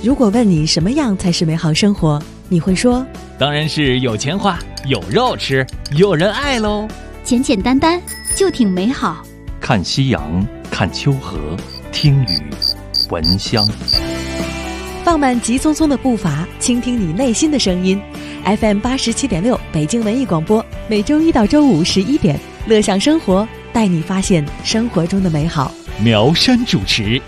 如果问你什么样才是美好生活，你会说当然是有钱花，有肉吃，有人爱喽。 简简单单就挺美好。 看夕阳，看秋河，听雨，闻香。 放慢急匆匆的步伐，倾听你内心的声音。FM 87.6北京文艺广播，每周一到周五11点，乐享生活，带你发现生活中的美好。 苗山主持。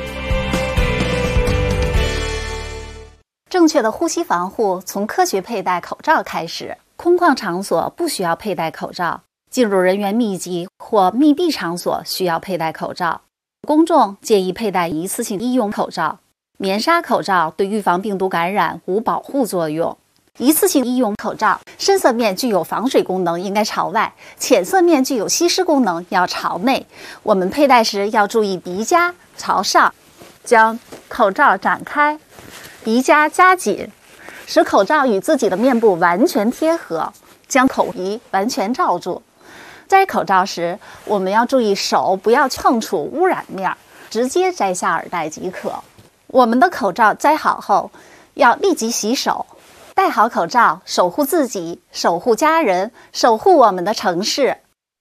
正确的呼吸防护从科学佩戴口罩开始。空旷场所不需要佩戴口罩，进入人员密集或密闭场所需要佩戴口罩。公众建议佩戴一次性医用口罩。棉纱口罩对预防病毒感染无保护作用。一次性医用口罩深色面具有防水功能，应该朝外；浅色面具有吸湿功能，要朝内。我们佩戴时要注意鼻夹朝上，将口罩展开，鼻夹夹紧，使口罩与自己的面部完全贴合，将口鼻完全罩住。摘口罩时，我们要注意手不要碰触污染面，直接摘下耳带即可。我们的口罩摘好后，要立即洗手。戴好口罩，守护自己，守护家人，守护我们的城市。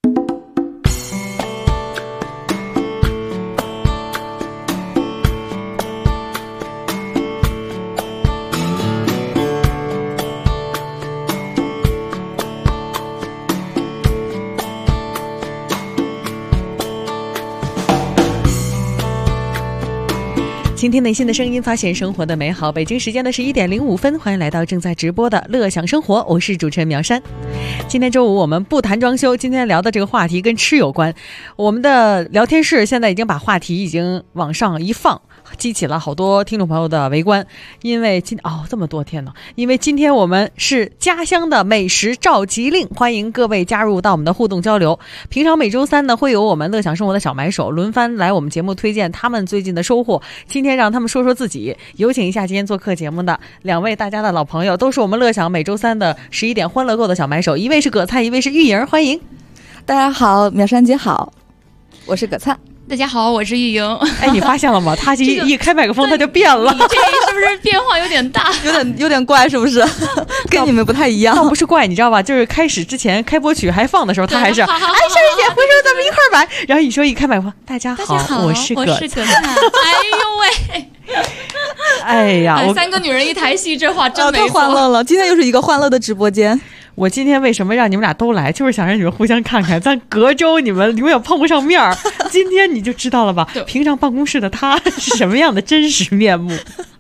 倾听内心的声音，发现生活的美好。北京时间的11点05分，欢迎来到正在直播的乐享生活，我是主持人苗山。今天周五我们不谈装修，今天聊的这个话题跟吃有关。我们的聊天室现在已经把话题已经往上一放，激起了好多听众朋友的围观。因为这么多天呢，因为今天我们是家乡的美食召集令，欢迎各位加入到我们的互动交流。平常每周三呢，会有我们乐享生活的小买手轮番来我们节目推荐他们最近的收获。今天让他们说说自己，有请一下今天做客节目的两位大家的老朋友，都是我们乐享每周三的11点欢乐购的小买手，一位是葛灿，一位是玉莹，欢迎。 大家好，苗山姐好，我是葛灿。 大家好，我是玉莹。 哎，你发现了吗？他一开麦克风他就变了， 你这是不是变化有点大？ 有点怪，是不是？跟你们不太一样。 倒不是怪，你知道吧？就是开始之前开播曲还放的时候，他还是哎，珊珊姐，回头咱们一块儿买。然后你说一开麦克风，大家好，我是葛灿。 哎呦喂！ 哎呀， 三个女人一台戏，这话真没错。 太欢乐了！今天又是一个欢乐的直播间。 我今天为什么让你们俩都来，就是想让你们互相看看，咱隔周你们永远碰不上面儿，今天你就知道了吧？平常办公室的他是什么样的真实面目。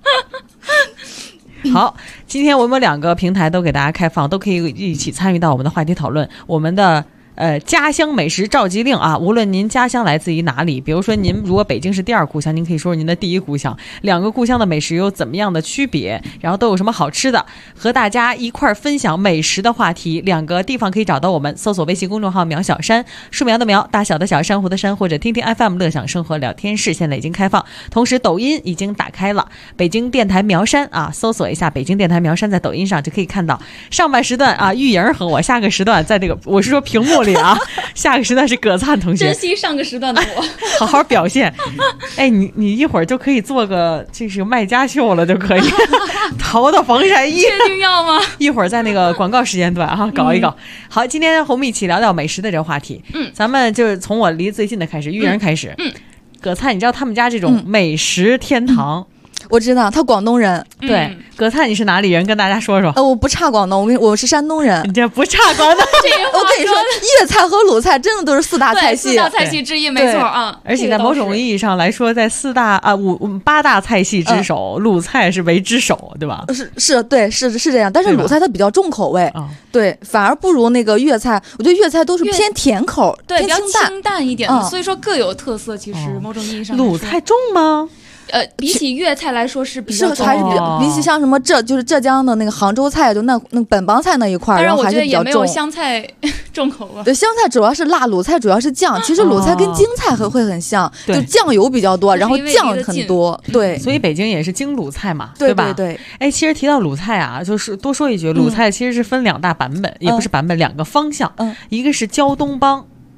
好，今天我们两个平台都给大家开放，都可以一起参与到我们的话题讨论。我们的家乡美食召集令啊，无论您家乡来自于哪里，比如说您如果北京是第二故乡，您可以说说您的第一故乡，两个故乡的美食有怎么样的区别，然后都有什么好吃的，和大家一块分享美食的话题。两个地方可以找到我们，搜索微信公众号苗小山，树苗的苗，大小的小，珊瑚的珊，或者听听 FM 乐享生活聊天室，现在已经开放，同时抖音已经打开了，北京电台苗山啊，搜索一下北京电台苗山，在抖音上就可以看到上半时段啊玉莹和我，下个时段在这个我是说屏幕里啊，下个时段是葛灿同学， 珍惜上个时段的我， 好好表现。哎，你一会儿就可以做个这是卖家秀了，就可以淘到防晒衣， 确定要吗？ 一会儿在那个广告时间段啊搞一搞。好，今天我们一起聊聊美食的这个话题。咱们就是从我离最近的开始，玉莹开始。葛灿，你知道他们家这种美食天堂？ 我知道，他广东人。 对，葛灿你是哪里人？跟大家说说。 我不差广东，我是山东人。 你这不差广东。 我跟你说，粤菜和鲁菜真的都是四大菜系， 四大菜系之一，没错啊。 而且在某种意义上来说，在八大菜系之首，鲁菜是为之首，对吧？ 是这样。但是鲁菜它比较重口味，对，反而不如那个粤菜。我觉得粤菜都是偏甜口， 对，比较清淡一点的，所以说各有特色。其实某种意义上， 鲁菜重吗？ 比起粤菜来说是比较重， 还是比起像什么就是浙江的那个杭州菜，就那本帮菜那一块，然后还是比较重。 当然我觉得也没有湘菜重口吧。 对，湘菜主要是辣，鲁菜主要是酱。其实鲁菜跟京菜会很像，就酱油比较多，然后酱很多。对， 所以北京也是京鲁菜嘛， 对吧？ 对。 哎，其实提到鲁菜啊，就是多说一句，鲁菜其实是分两大版本，也不是版本，两个方向。一个是胶东帮。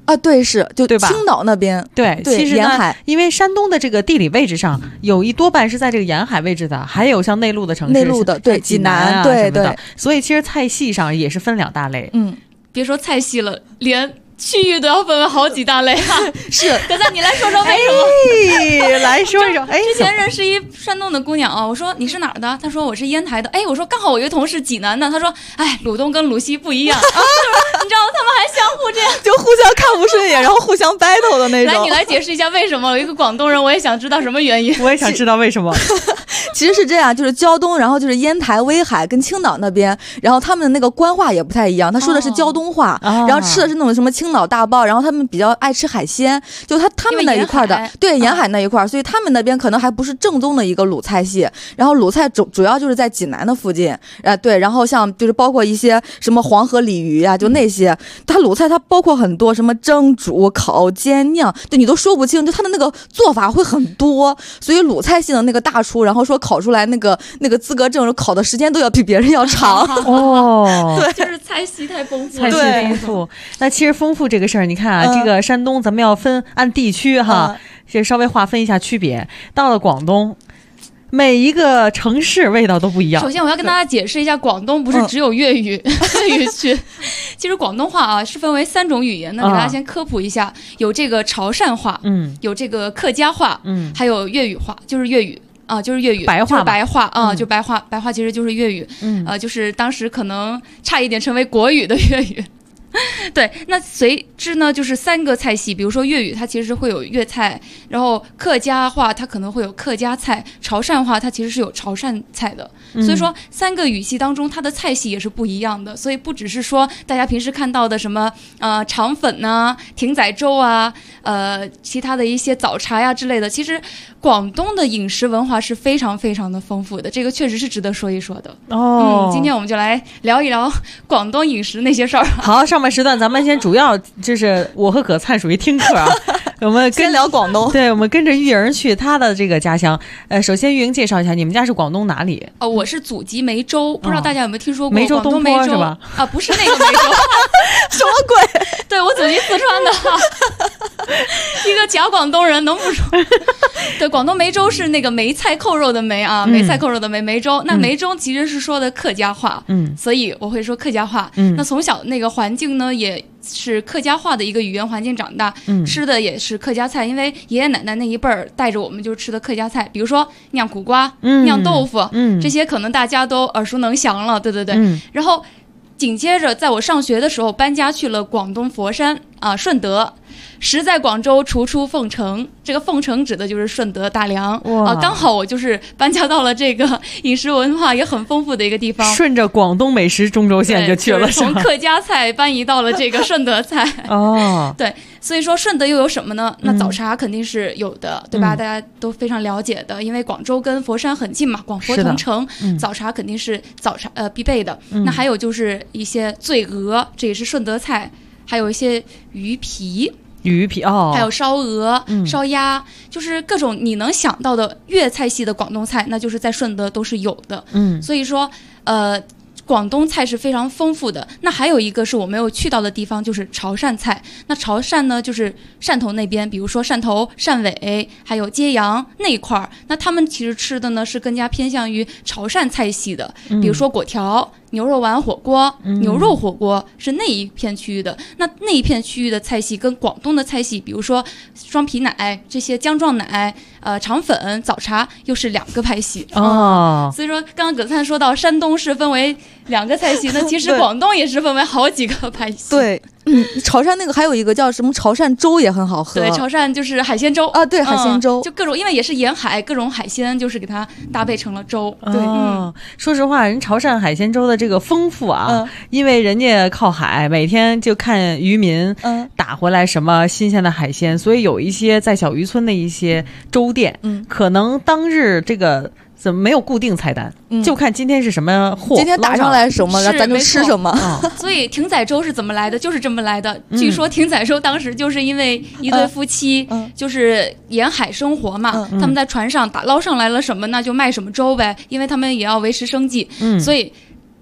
啊，对，是就对吧？ 青岛那边， 对，其实沿海， 因为山东的这个地理位置上有一多半是在这个沿海位置的，还有像内陆的城市， 内陆的对济南啊对对， 所以其实菜系上也是分2大类。 别说菜系了，连区域都要分为好几大类啊！ 是， 格赞，你来说说为什么？ 来说一说。 之前认识一山东的姑娘啊，我说你是哪儿的？她说我是烟台的。我说刚好我一个同事济南的，她说鲁东跟鲁西不一样，你知道他们还相互这样， 就互相看不顺眼，然后互相 battle 的那种。 来，你来解释一下为什么？有一个广东人，我也想知道什么原因。 我也想知道为什么。 其实是这样，就是胶东，然后就是烟台、威海跟青岛那边，然后他们的那个官话也不太一样，他说的是胶东话，然后吃的是那种什么青岛大包，然后他们比较爱吃海鲜，就他们那一块的，对，沿海那一块，所以他们那边可能还不是正宗的一个鲁菜系。然后鲁菜主要就是在济南的附近，对，然后像就是包括一些什么黄河鲤鱼啊，就那些，它鲁菜它包括很多什么蒸、煮、烤、煎、酿，就你都说不清，就它的那个做法会很多，所以鲁菜系的那个大厨，然后说考出来那个资格证，考的时间都要比别人要长。 哦， 对，就是菜系太丰富了。 菜系丰富，那其实丰富这个事儿，你看啊，这个山东咱们要分按地区哈，先稍微划分一下区别。到了广东，每一个城市味道都不一样。 首先我要跟大家解释一下，广东不是只有粤语粤语区，其实广东话啊是分为3种语言的，给大家先科普一下，有这个潮汕话，有这个客家话，还有粤语话，就是粤语。就是粤语， 白话， 白话啊，就白话，白话其实就是粤语，就是当时可能差一点成为国语的粤语。对，那随之呢就是3个菜系，比如说粤语它其实会有粤菜，然后客家话它可能会有客家菜，潮汕话它其实是有潮汕菜的，所以说3个语系当中它的菜系也是不一样的，所以不只是说大家平时看到的什么肠粉啊、艇仔粥啊、其他的一些早茶呀之类的，其实广东的饮食文化是非常非常的丰富的，这个确实是值得说一说的。今天我们就来聊一聊广东饮食那些事儿。 好，上半时段咱们先主要就是我和葛灿属于听课啊，我们先聊广东。 对，我们跟着玉莹去她的这个家乡。首先玉莹介绍一下，你们家是广东哪里？ 我是祖籍梅州，不知道大家有没有听说过？ 梅州东坡是吧？ 不是那个梅州， 什么鬼？ 对，我祖籍四川的，一个假广东人，能不说？对，广东梅州是那个梅菜扣肉的梅啊，梅菜扣肉的梅州。那梅州其实是说的客家话，所以我会说客家话。那从小那个环境呢，也是客家话的一个语言环境长大，吃的也是客家菜，因为爷爷奶奶那一辈儿带着我们就吃的客家菜，比如说酿苦瓜、酿豆腐，这些可能大家都耳熟能详了，对对对。然后紧接着在我上学的时候搬家去了广东佛山顺德。时在广州，厨出凤城。这个凤城指的就是顺德大良刚好我就是搬家到了这个饮食文化也很丰富的一个地方， 顺着广东美食中轴线就去了， 从客家菜搬移到了这个顺德菜。对，所以说顺德又有什么呢？那早茶肯定是有的，对吧？大家都非常了解的，因为广州跟佛山很近嘛，广佛同城，早茶肯定是早茶必备的。那还有就是一些醉鹅，这也是顺德菜，还有一些鱼皮，还有烧鹅、烧鸭，就是各种你能想到的粤菜系的广东菜，那就是在顺德都是有的。所以说广东菜是非常丰富的。那还有一个是我没有去到的地方，就是潮汕菜。那潮汕呢，就是汕头那边，比如说汕头、汕尾，还有揭阳那一块儿。那他们其实吃的呢是更加偏向于潮汕菜系的，比如说粿条、牛肉丸火锅、牛肉火锅是那一片区域的。那一片区域的菜系跟广东的菜系，比如说双皮奶这些姜撞奶、肠粉、早茶又是2个派系所以说刚刚葛灿说到山东是分为2个菜系，那其实广东也是分为好几个派系。 对，潮汕那个还有一个叫什么潮汕粥也很好喝。 对，潮汕就是海鲜粥对，海鲜粥就各种，因为也是沿海，各种海鲜就是给它搭配成了粥。对， 说实话，人潮汕海鲜粥的这个丰富因为人家靠海，每天就看渔民打回来什么新鲜的海鲜，所以有一些在小渔村的一些粥店，可能当日这个怎么没有固定菜单，就看今天是什么货， 今天打上来什么咱就吃什么所以艇仔粥是怎么来的，就是这么来的。据说艇仔粥当时就是因为一对夫妻就是沿海生活嘛，他们在船上打捞上来了什么那就卖什么粥呗，因为他们也要维持生计，所以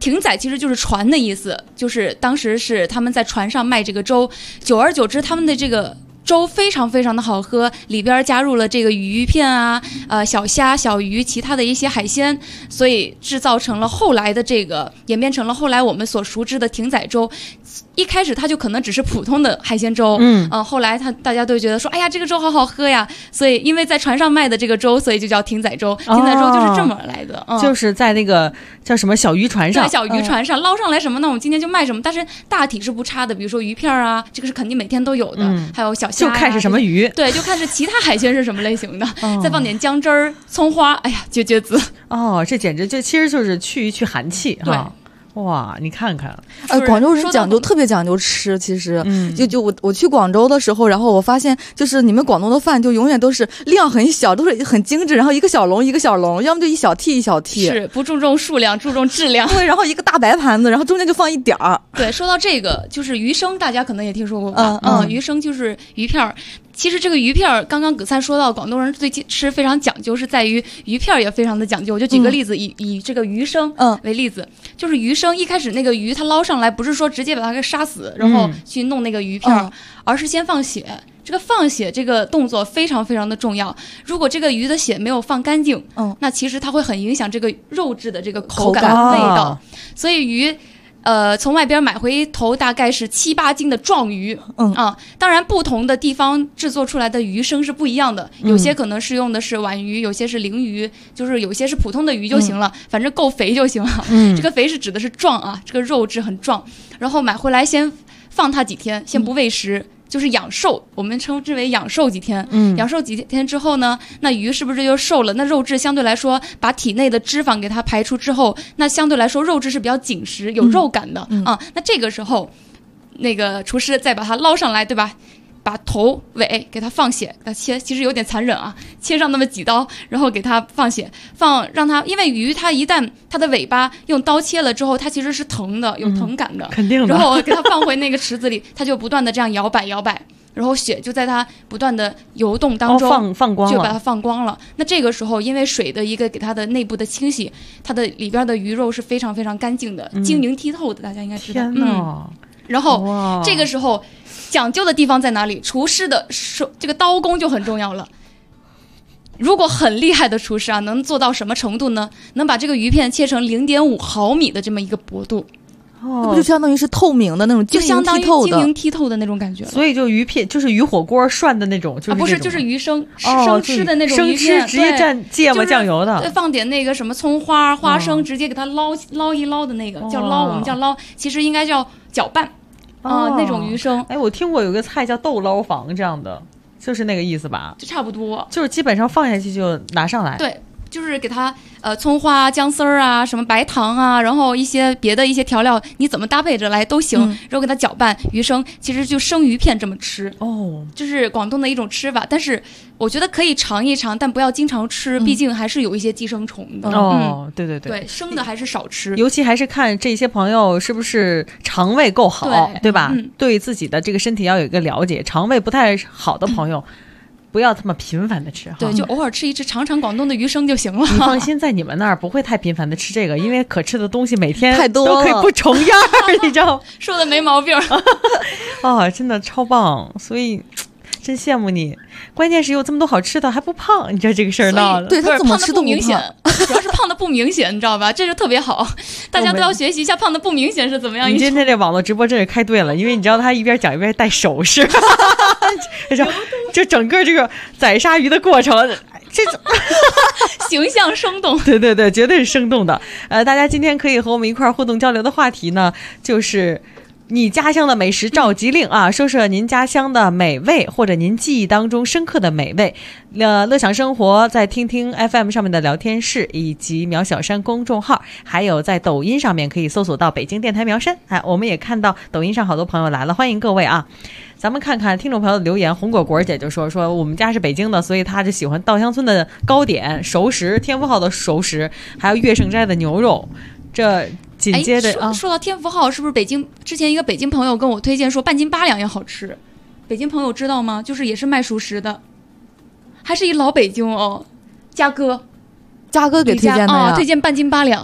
艇仔其实就是船的意思，就是当时是他们在船上卖这个粥，久而久之他们的这个粥非常非常的好喝，里边加入了这个鱼片啊、小虾、小鱼，其他的一些海鲜，所以制造成了后来的这个，演变成了后来我们所熟知的艇仔粥。一开始它就可能只是普通的海鲜粥，后来大家都觉得说，哎呀，这个粥好好喝呀，所以因为在船上卖的这个粥，所以就叫艇仔粥。艇仔粥就是这么来的， 就是在那个叫什么小渔船上， 在小渔船上捞上来什么呢？我们今天就卖什么，但是大体是不差的，比如说鱼片啊，这个是肯定每天都有的，还有小虾、 就看是什么鱼， 对，就看是其他海鲜是什么类型的，再放点姜汁儿、葱花，哎呀，绝子哦，这简直其实就是去一去寒气哈。哇，你看看， 广州人讲究特别讲究吃，其实，我去广州的时候，然后我发现就是你们广东的饭就永远都是量很小，都是很精致，然后一个小笼一个小笼，要么就一小屉一小屉， 是不注重数量，注重质量。 对，然后一个大白盘子，然后中间就放一点儿。 对，说到这个，就是鱼生，大家可能也听说过吧？鱼生就是鱼片儿。其实这个鱼片儿，刚刚葛灿说到，广东人对吃非常讲究，是在于鱼片儿也非常的讲究。我就举个例子，以这个鱼生为例子，就是鱼生一开始那个鱼它捞上来，不是说直接把它给杀死，然后去弄那个鱼片儿，而是先放血。这个放血这个动作非常非常的重要。如果这个鱼的血没有放干净，那其实它会很影响这个肉质的这个口感味道。所以鱼。从外边买回头大概是7、8斤的壮鱼，当然不同的地方制作出来的鱼生是不一样的，有些可能是用的是皖鱼，有些是鲮鱼，就是有些是普通的鱼就行了，反正够肥就行了。这个肥是指的是壮啊，这个肉质很壮，然后买回来先放它几天，先不喂食。就是养瘦，我们称之为养瘦几天。养瘦几天之后呢，那鱼是不是就瘦了？那肉质相对来说，把体内的脂肪给它排出之后，那相对来说肉质是比较紧实、有肉感的那这个时候，那个厨师再把它捞上来，对吧？把头尾给它放血，给它切，其实有点残忍啊，切上那么几刀，然后给它放血，让它，因为鱼它一旦它的尾巴用刀切了之后，它其实是疼的，有疼感的， 肯定的。 然后给它放回那个池子里，它就不断的这样摇摆，然后血就在它不断的游动当中放光了， 就把它放光了。那这个时候，因为水的一个给它的内部的清洗，它的里边的鱼肉是非常非常干净的，晶莹剔透的，大家应该知道。 天哪！ 然后这个时候讲究的地方在哪里？厨师的这个刀工就很重要了。如果很厉害的厨师啊，能做到什么程度呢？能把这个鱼片切成0.5毫米的这么一个薄度。 那不就相当于是透明的那种， 就相当于晶莹剔透的那种感觉。 所以就鱼片就是鱼火锅涮的那种，就是不是，就是鱼生吃的那种鱼片， 生吃直接蘸芥末酱油的， 对，放点那个什么葱花、花生，直接给它捞一捞的那个叫捞，我们叫捞，其实应该叫搅拌那种鱼生。 哎，我听过有个菜叫豆捞房这样的，就是那个意思吧？ 就差不多， 就是基本上放下去就拿上来。 对。就是给它葱花、姜丝儿啊，什么白糖啊，然后一些别的一些调料，你怎么搭配着来都行。然后给它搅拌鱼生，其实就生鱼片这么吃就是广东的一种吃法。但是我觉得可以尝一尝，但不要经常吃，毕竟还是有一对寄生虫的。 对， 生的还是少吃， 尤其还是看这些朋友是不是肠胃够好，对吧？对自己的这个身体要有一个了解，肠胃不太好的朋友。不要这么频繁的吃哈， 对，就偶尔吃一吃，尝尝广东的鱼生就行了。 你放心，在你们那儿不会太频繁的吃这个，因为可吃的东西每天太多都可以不重样你知道？ 说的没毛病真的超棒，所以真羡慕你。关键是有这么多好吃的还不胖，你知道这个事儿闹的。 对，他怎么吃都不明显，主要是胖的不明显，你知道吧？这就特别好，大家都要学习一下胖的不明显是怎么样。 你今天这网络直播真是开对了，因为你知道他一边讲一边带手势，这整个这个宰杀鱼的过程，这种形象生动。 对，绝对是生动的。大家今天可以和我们一块互动交流的话题呢，就是你家乡的美食召集令啊，说说您家乡的美味或者您记忆当中深刻的美味。乐享生活在听听 FM 上面的聊天室，以及苗小山公众号，还有在抖音上面可以搜索到北京电台苗山。我们也看到抖音上好多朋友来了，欢迎各位啊。咱们看看听众朋友的留言，红果果姐就说我们家是北京的，所以她就喜欢稻香村的糕点、熟食、天福号的熟食，还有月盛斋的牛肉。这紧接着说到天福号，是不是之前一个北京朋友跟我推荐说半斤8两也好吃？北京朋友知道吗？就是也是卖熟食的，还是一老北京嘉哥给推荐的呀， 推荐半斤8两。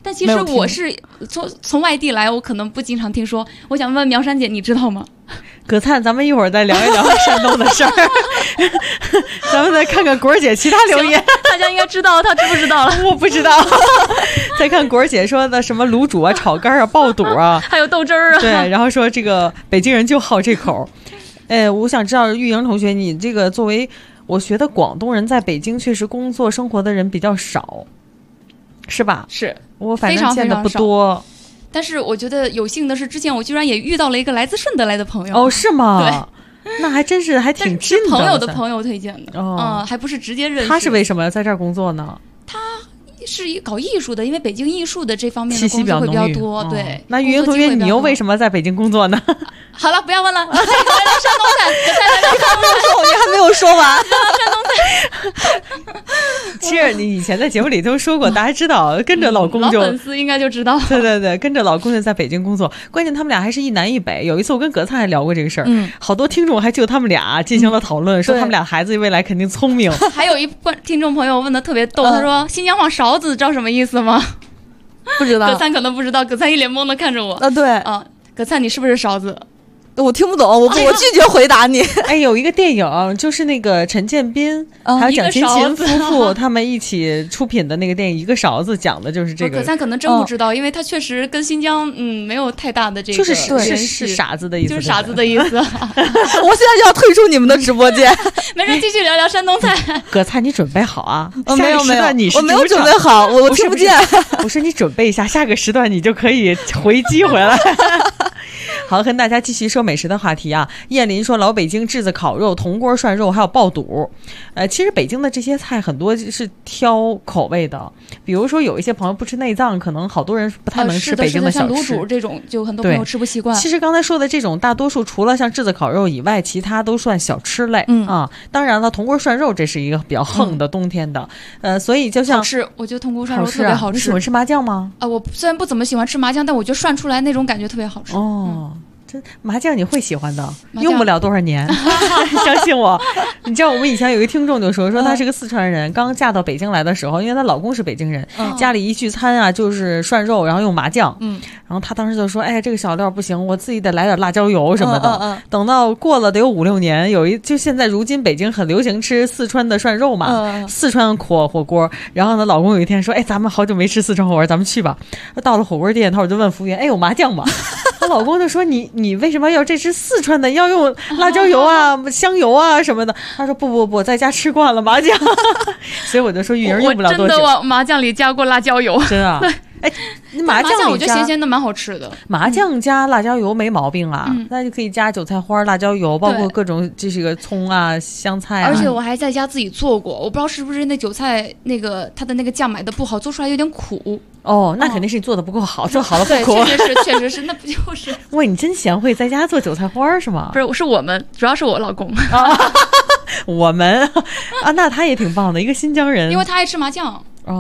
但其实我是从外地来，我可能不经常听说。我想问苗山姐，你知道吗？ 葛灿，咱们一会儿再聊一聊山东的事儿。咱们再看看果儿姐其他留言， 大家应该知道，他知不知道了？ 我不知道。再看果儿姐说的什么卤煮啊、炒肝啊、爆肚啊， 还有豆汁儿啊。 对，然后说这个北京人就好这口。我想知道玉莹同学，你这个作为我觉得广东人在北京确实工作生活的人比较少，是吧？ 是我反正见的不多。 但是我觉得有幸的是，之前我居然也遇到了一个来自顺德来的朋友。 哦，是吗？ 对， 那还真是还挺近的。 朋友的朋友推荐的。还不是直接认识。 他是为什么要在这儿工作呢？ 他是搞艺术的，因为北京艺术的这方面的工作会比较多。对， 那玉莹同学，你又为什么在北京工作呢？ 好了，不要问了。山东菜， 你还没有说完。 山东菜。 其实你以前在节目里都说过，大家知道，跟着老公就老粉丝应该就知道。 对对对，跟着老公就在北京工作。关键他们俩还是一南一北。有一次我跟葛灿还聊过这个事儿，好多听众还就他们俩进行了讨论，说他们俩孩子未来肯定聪明。 还有一听众朋友问的特别逗，他说新疆话勺子知道什么意思吗？ 不知道。 葛灿可能不知道，葛灿一脸懵的看着我。 对。 葛灿，你是不是勺子？ 我听不懂，我拒绝回答你。 有一个电影，就是那个陈建斌还有蒋勤勤夫妇他们一起出品的那个电影《一个勺子》，讲的就是这个。 葛灿可能真不知道，因为他确实跟新疆没有太大的这个就是傻子的意思， 就是傻子的意思。 我现在就要退出你们的直播间。 没事，继续聊聊山东菜。 葛灿，你准备好啊？ 没有， 我没有准备好，我听不见。 我说你准备一下，下个时段你就可以回击回来。好，跟大家继续说美食的话题啊。燕林说老北京炙子烤肉、铜锅涮肉还有爆肚。其实北京的这些菜很多是挑口味的，比如说有一些朋友不吃内脏，可能好多人不太能吃北京的小吃。 像卤煮这种就很多朋友吃不习惯。 其实刚才说的这种大多数除了像炙子烤肉以外，其他都算小吃类。当然了，铜锅涮肉这是一个比较横的冬天的。所以就像好吃，我觉得铜锅涮肉特别好吃。 你喜欢吃麻酱吗？ 我虽然不怎么喜欢吃麻酱，但我觉得涮出来那种感觉特别好吃。 麻酱你会喜欢的，用不了多少年。相信我。你知道我们以前有一个听众就说她是个四川人，刚嫁到北京来的时候，因为她老公是北京人，家里一聚餐啊就是涮肉，然后用麻酱。然后她当时就说这个小料不行，我自己得来点辣椒油什么的。等到过了得有5-6年，就现在如今北京很流行吃四川的涮肉嘛，四川火锅。然后呢，老公有一天说咱们好久没吃四川火锅，咱们去吧。到了火锅店，我就问服务员有麻酱吗？她老公就说你为什么要这是四川的，要用辣椒油啊香油啊什么的？他说不，在家吃惯了麻酱。所以我就说玉莹用不了多久。 我真的往麻酱里加过辣椒油。 真啊？麻酱我觉得咸咸的蛮好吃的。 麻酱加辣椒油没毛病啊，那就可以加韭菜花、辣椒油，包括各种这个葱啊、香菜啊。 而且我还在家自己做过，我不知道是不是那韭菜它的那个酱买的不好，做出来有点苦。 那肯定是你做的不够好，做好了不苦。 确实是，那不就是？ 喂，你真贤惠，在家做韭菜花是吗？ 不是，是我们，主要是我老公。 我们那他也挺棒的，一个新疆人， 因为他爱吃麻酱。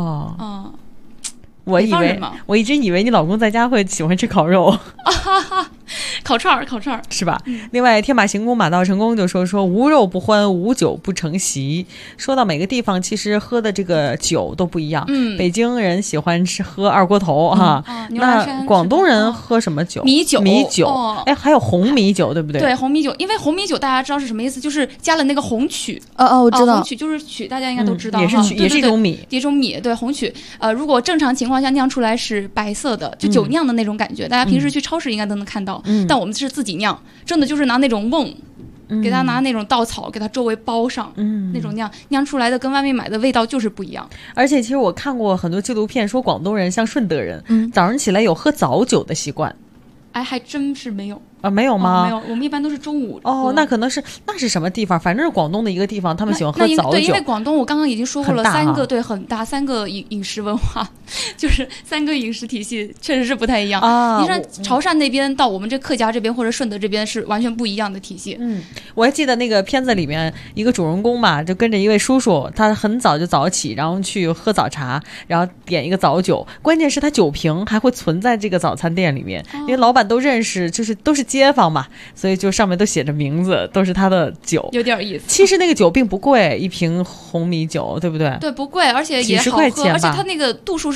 我一直以为你老公在家会喜欢吃烤肉。 烤串儿是吧？另外，天马行空马到成功就说无肉不欢，无酒不成席。说到每个地方，其实喝的这个酒都不一样。北京人喜欢喝二锅头哈，那广东人喝什么酒？ 米酒。 还有红米酒，对不对？ 对，红米酒，因为红米酒大家知道是什么意思，就是加了那个红曲。 我知道， 红曲就是曲，大家应该都知道， 也是一种米， 一种米。对，红曲。如果正常情况下酿出来是白色的，就酒酿的那种感觉，大家平时去超市应该都能看到。但我们是自己酿，真的就是拿那种瓮，给它拿那种稻草给它周围包上，那种酿出来的跟外面买的味道就是不一样。 而且其实我看过很多纪录片，说广东人像顺德人，早上起来有喝早酒的习惯。 还真是没有。 没有吗？ 没有，我们一般都是中午。 那可能是那是什么地方？反正是广东的一个地方，他们喜欢喝早酒。 对，因为广东我刚刚已经说过了很大3个饮食文化，就是3个饮食体系确实是不太一样。你像潮汕那边到我们这客家这边或者顺德这边是完全不一样的体系。 我还记得那个片子里面一个主人公嘛，就跟着一位叔叔，他很早就早起，然后去喝早茶，然后点一个早酒。关键是他酒瓶还会存在这个早餐店里面，因为老板都认识，就是都是街坊嘛，所以就上面都写着名字，都是他的酒， 有点意思。 其实那个酒并不贵，一瓶红米酒，对不对？ 对，不贵，而且也好喝，而且它那个度数是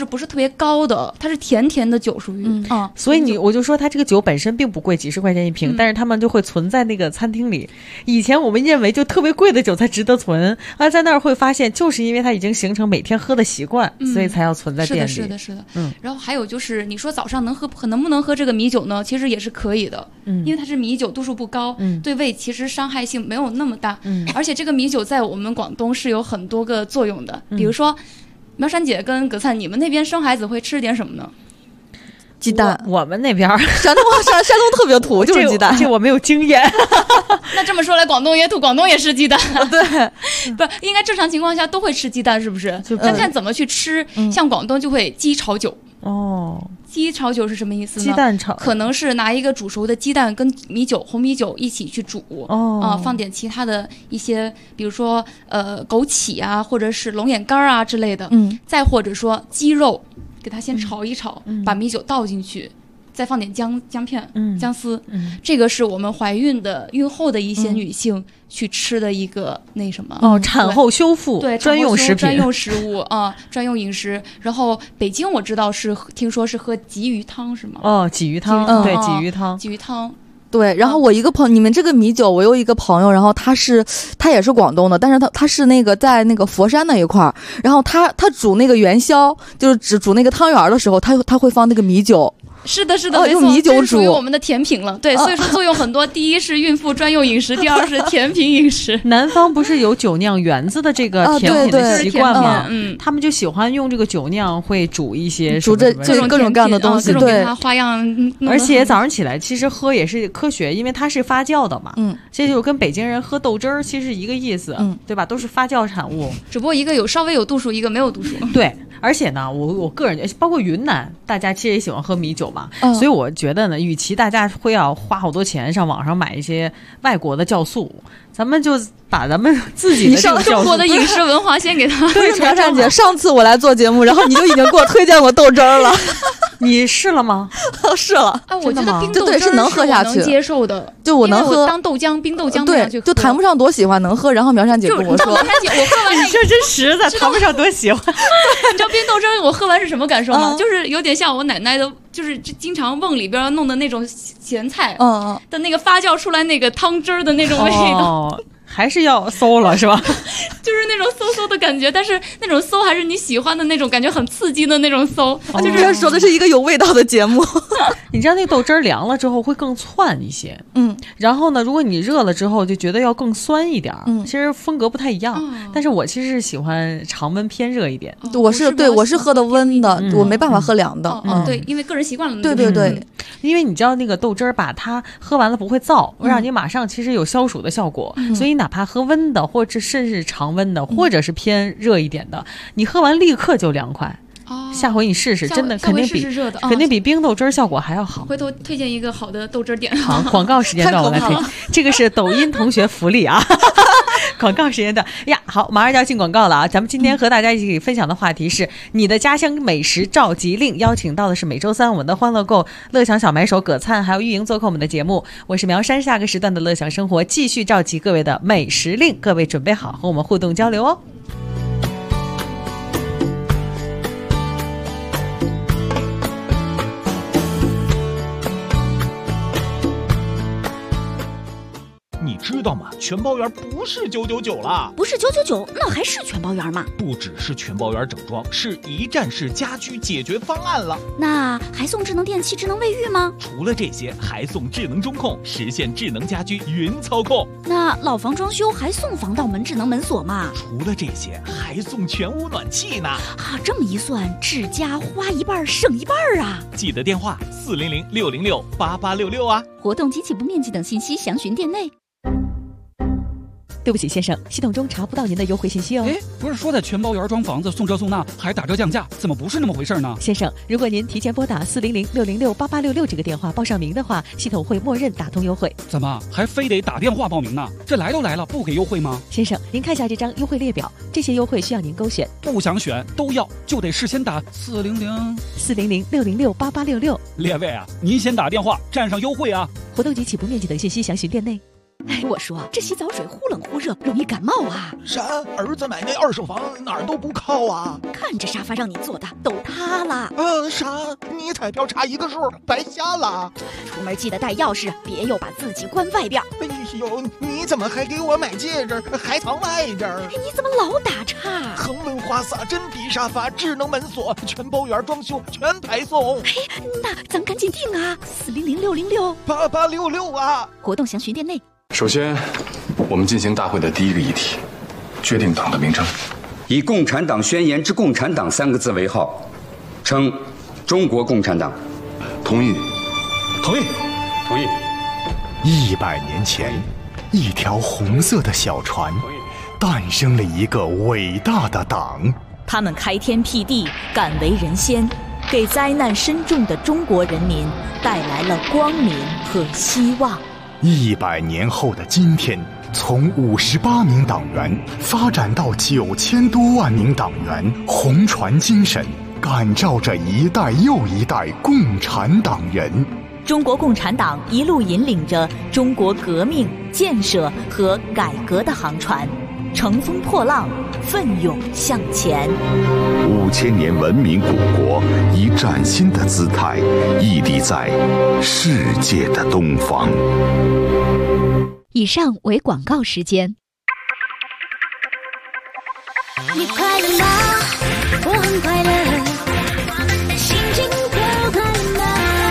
不是特别高的，它是甜甜的酒，属于所以我就说它这个酒本身并不贵，几十块钱一瓶，但是他们就会存在那个餐厅里。以前我们认为就特别贵的酒才值得存，而在那儿会发现，就是因为它已经形成每天喝的习惯，所以才要存在店里。 是的。然后还有就是你说早上能不能喝这个米酒呢？其实也是可以的，因为它是米酒，度数不高，对胃其实伤害性没有那么大，而且这个米酒在我们广东是有很多个作用的，比如说苗山姐跟葛灿，你们那边生孩子会吃点什么呢？ 鸡蛋。 我们那边山东特别土，就是鸡蛋。 这我没有经验。 那这么说来，广东也土，广东也吃鸡蛋。对，不应该正常情况下都会吃鸡蛋，是不是？但看怎么去吃。像广东就会鸡炒酒。鸡炒酒是什么意思呢？ 鸡蛋炒， 可能是拿一个煮熟的鸡蛋跟米酒、红米酒一起去煮，放点其他的一些，比如说枸杞啊，或者是龙眼干啊之类的，再或者说鸡肉，给它先炒一炒，把米酒倒进去。再放点姜片、姜丝，这个是我们怀孕的孕后的一些女性去吃的一个那什么产后修复专用食品、 专用食物专用饮食。然后北京我知道听说是喝鲫鱼汤是吗？ 鲫鱼汤，对，鲫鱼汤。 对，然后我一个朋友，你们这个米酒，我有一个朋友，然后他也是广东的，但是他是那个在那个佛山那一块儿，然后他煮那个元宵，就是只煮那个汤圆的时候，他会放那个米酒。 是的，没错， 用米酒煮， 这是属于我们的甜品了。对，所以说作用很多。第一是孕妇专用饮食，第二是甜品饮食。 南方不是有酒酿圆子的这个甜品的习惯吗？他们就喜欢用这个酒酿，会煮一些煮这各种各样的东西， 对，它花样。 而且早上起来其实喝也是科学，因为它是发酵的嘛。这就跟北京人喝豆汁儿其实一个意思，对吧？都是发酵产物， 只不过一个稍微有度数，一个没有度数。 对。而且呢，我个人包括云南，大家其实也喜欢喝米酒嘛，所以我觉得呢，与其大家会要花好多钱上网上买一些外国的酵素，咱们就把咱们自己的这个中国的饮食文化先给他。 对，苗山姐，上次我来做节目，然后你就已经给我推荐过豆汁儿了。 你试了吗？ 试了。 我觉得冰豆汁是能喝下去， 能接受的。 就我能喝， 当冰豆浆对，就谈不上多喜欢，能喝。然后苗山姐跟我说， 苗山姐，我喝完你这真实在，谈不上多喜欢。 你知道冰豆汁我喝完是什么感受吗？就是有点像我奶奶的，就是经常瓮里边弄的那种咸菜，的那个发酵出来那个汤汁的那种味道。 还是要馊了是吧？ 就是那种馊的感觉，但是那种馊还是你喜欢的那种感觉，很刺激的那种馊。 就是说的是一个有味道的节目。 你知道那个豆汁儿凉了之后会更窜一些，然后呢，如果你热了之后就觉得要更酸一点，其实风格不太一样。但是我其实是喜欢常温偏热一点。 我是喝的温的，我没办法喝凉的。 对，因为个人习惯了。 对， 因为你知道那个豆汁儿吧，它喝完了不会燥，让你马上其实有消暑的效果，所以哪怕喝温的，或者甚至常温的，或者是偏热一点的，你喝完立刻就凉快。下回你试试，真的肯定比冰豆汁效果还要好。 回头推荐一个好的豆汁点。 好，广告时间段我来推，这个是抖音同学福利啊。广告时间段呀，好，马上就要进广告了啊！咱们今天和大家一起分享的话题是你的家乡美食召集令，邀请到的是每周三我们的欢乐购乐享小买手葛灿还有玉莹做客我们的节目。我是苗山，下个时段的乐享生活继续召集各位的美食令，各位准备好和我们互动交流哦。 知道吗？全包圆不是999啦， 不是999，那还是全包圆吗？ 不只是全包圆整装，是一站式家居解决方案了。 那还送智能电器、智能卫浴吗？ 除了这些，还送智能中控，实现智能家居云操控。 那老房装修还送防盗门、智能门锁吗？ 除了这些，还送全屋暖气呢。 啊，这么一算，智家花一半省一半啊！ 记得电话400-606-8866啊。 活动及起步面积等信息详询店内。 对不起先生，系统中查不到您的优惠信息哦。 不是说在全包圆装房子送这送那还打折降价，怎么不是那么回事呢？ 先生，如果您提前拨打400-606-8866这个电话报上名的话，系统会默认打通优惠。 怎么还非得打电话报名呢？这来都来了，不给优惠吗？ 先生，您看下这张优惠列表，这些优惠需要您勾选。 不想选都要，就得事先打 400-606-8866。 列位啊，您先打电话占上优惠啊。 活动及起步面积等信息详询店内。 哎，我说这洗澡水忽冷忽热，容易感冒啊。 啥？儿子买那二手房哪儿都不靠啊？ 看这沙发让你坐的都塌了。 啥？你彩票差一个数，白瞎了。 出门记得带钥匙，别又把自己关外边。 哎呦，你怎么还给我买戒指，还藏外边？ 你怎么老打岔？ 恒温花洒、真皮沙发、智能门锁，全包圆装修，全排送。 哎，那咱赶紧定啊！4006668866 啊！ 活动详询店内。 首先，我们进行大会的第一个议题，决定党的名称， 以《共产党宣言》之“共产党”3个字为号，称中国共产党。 同意。 同意。 同意。 100年前，一条红色的小船，诞生了一个伟大的党。 他们开天辟地，敢为人先，给灾难深重的中国人民带来了光明和希望。 100年后的今天，从58名党员发展到9000多万名党员，红船精神感召着一代又一代共产党人。 中国共产党一路引领着中国革命、建设和改革的航船，乘风破浪，奋勇向前。 5000年文明古国以崭新的姿态屹立在世界的东方。 以上为广告时间。 你快乐吗？我很快乐，心情都快乐吗？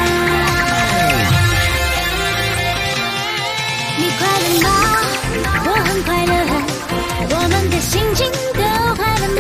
你快乐吗？我很快乐，我们的心情都快乐吗？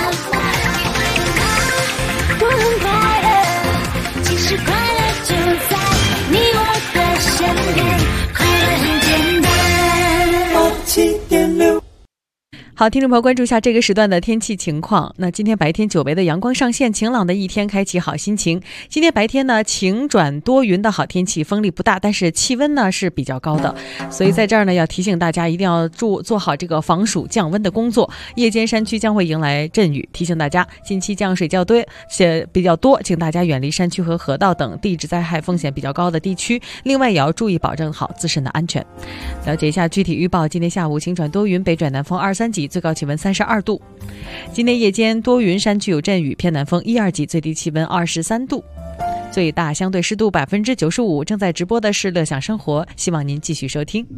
我很快乐，其实快乐就在你我的身边，快乐很简单。7.6 好，听众朋友，关注一下这个时段的天气情况。那今天白天久违的阳光上线，晴朗的一天开启好心情。今天白天呢，晴转多云的好天气，风力不大，但是气温呢是比较高的，所以在这儿呢要提醒大家一定要做好这个防暑降温的工作。夜间山区将会迎来阵雨，提醒大家近期降水较比较多，请大家远离山区和河道等地质灾害风险比较高的地区。另外也要注意保证好自身的安全。了解一下具体预报，今天下午晴转多云，北转南风2-3级，最高气温32度。今天夜间多云，山区有阵雨，偏南风1-2级，最低气温23度，最大相对湿度95%。正在直播的是乐享生活，希望您继续收听。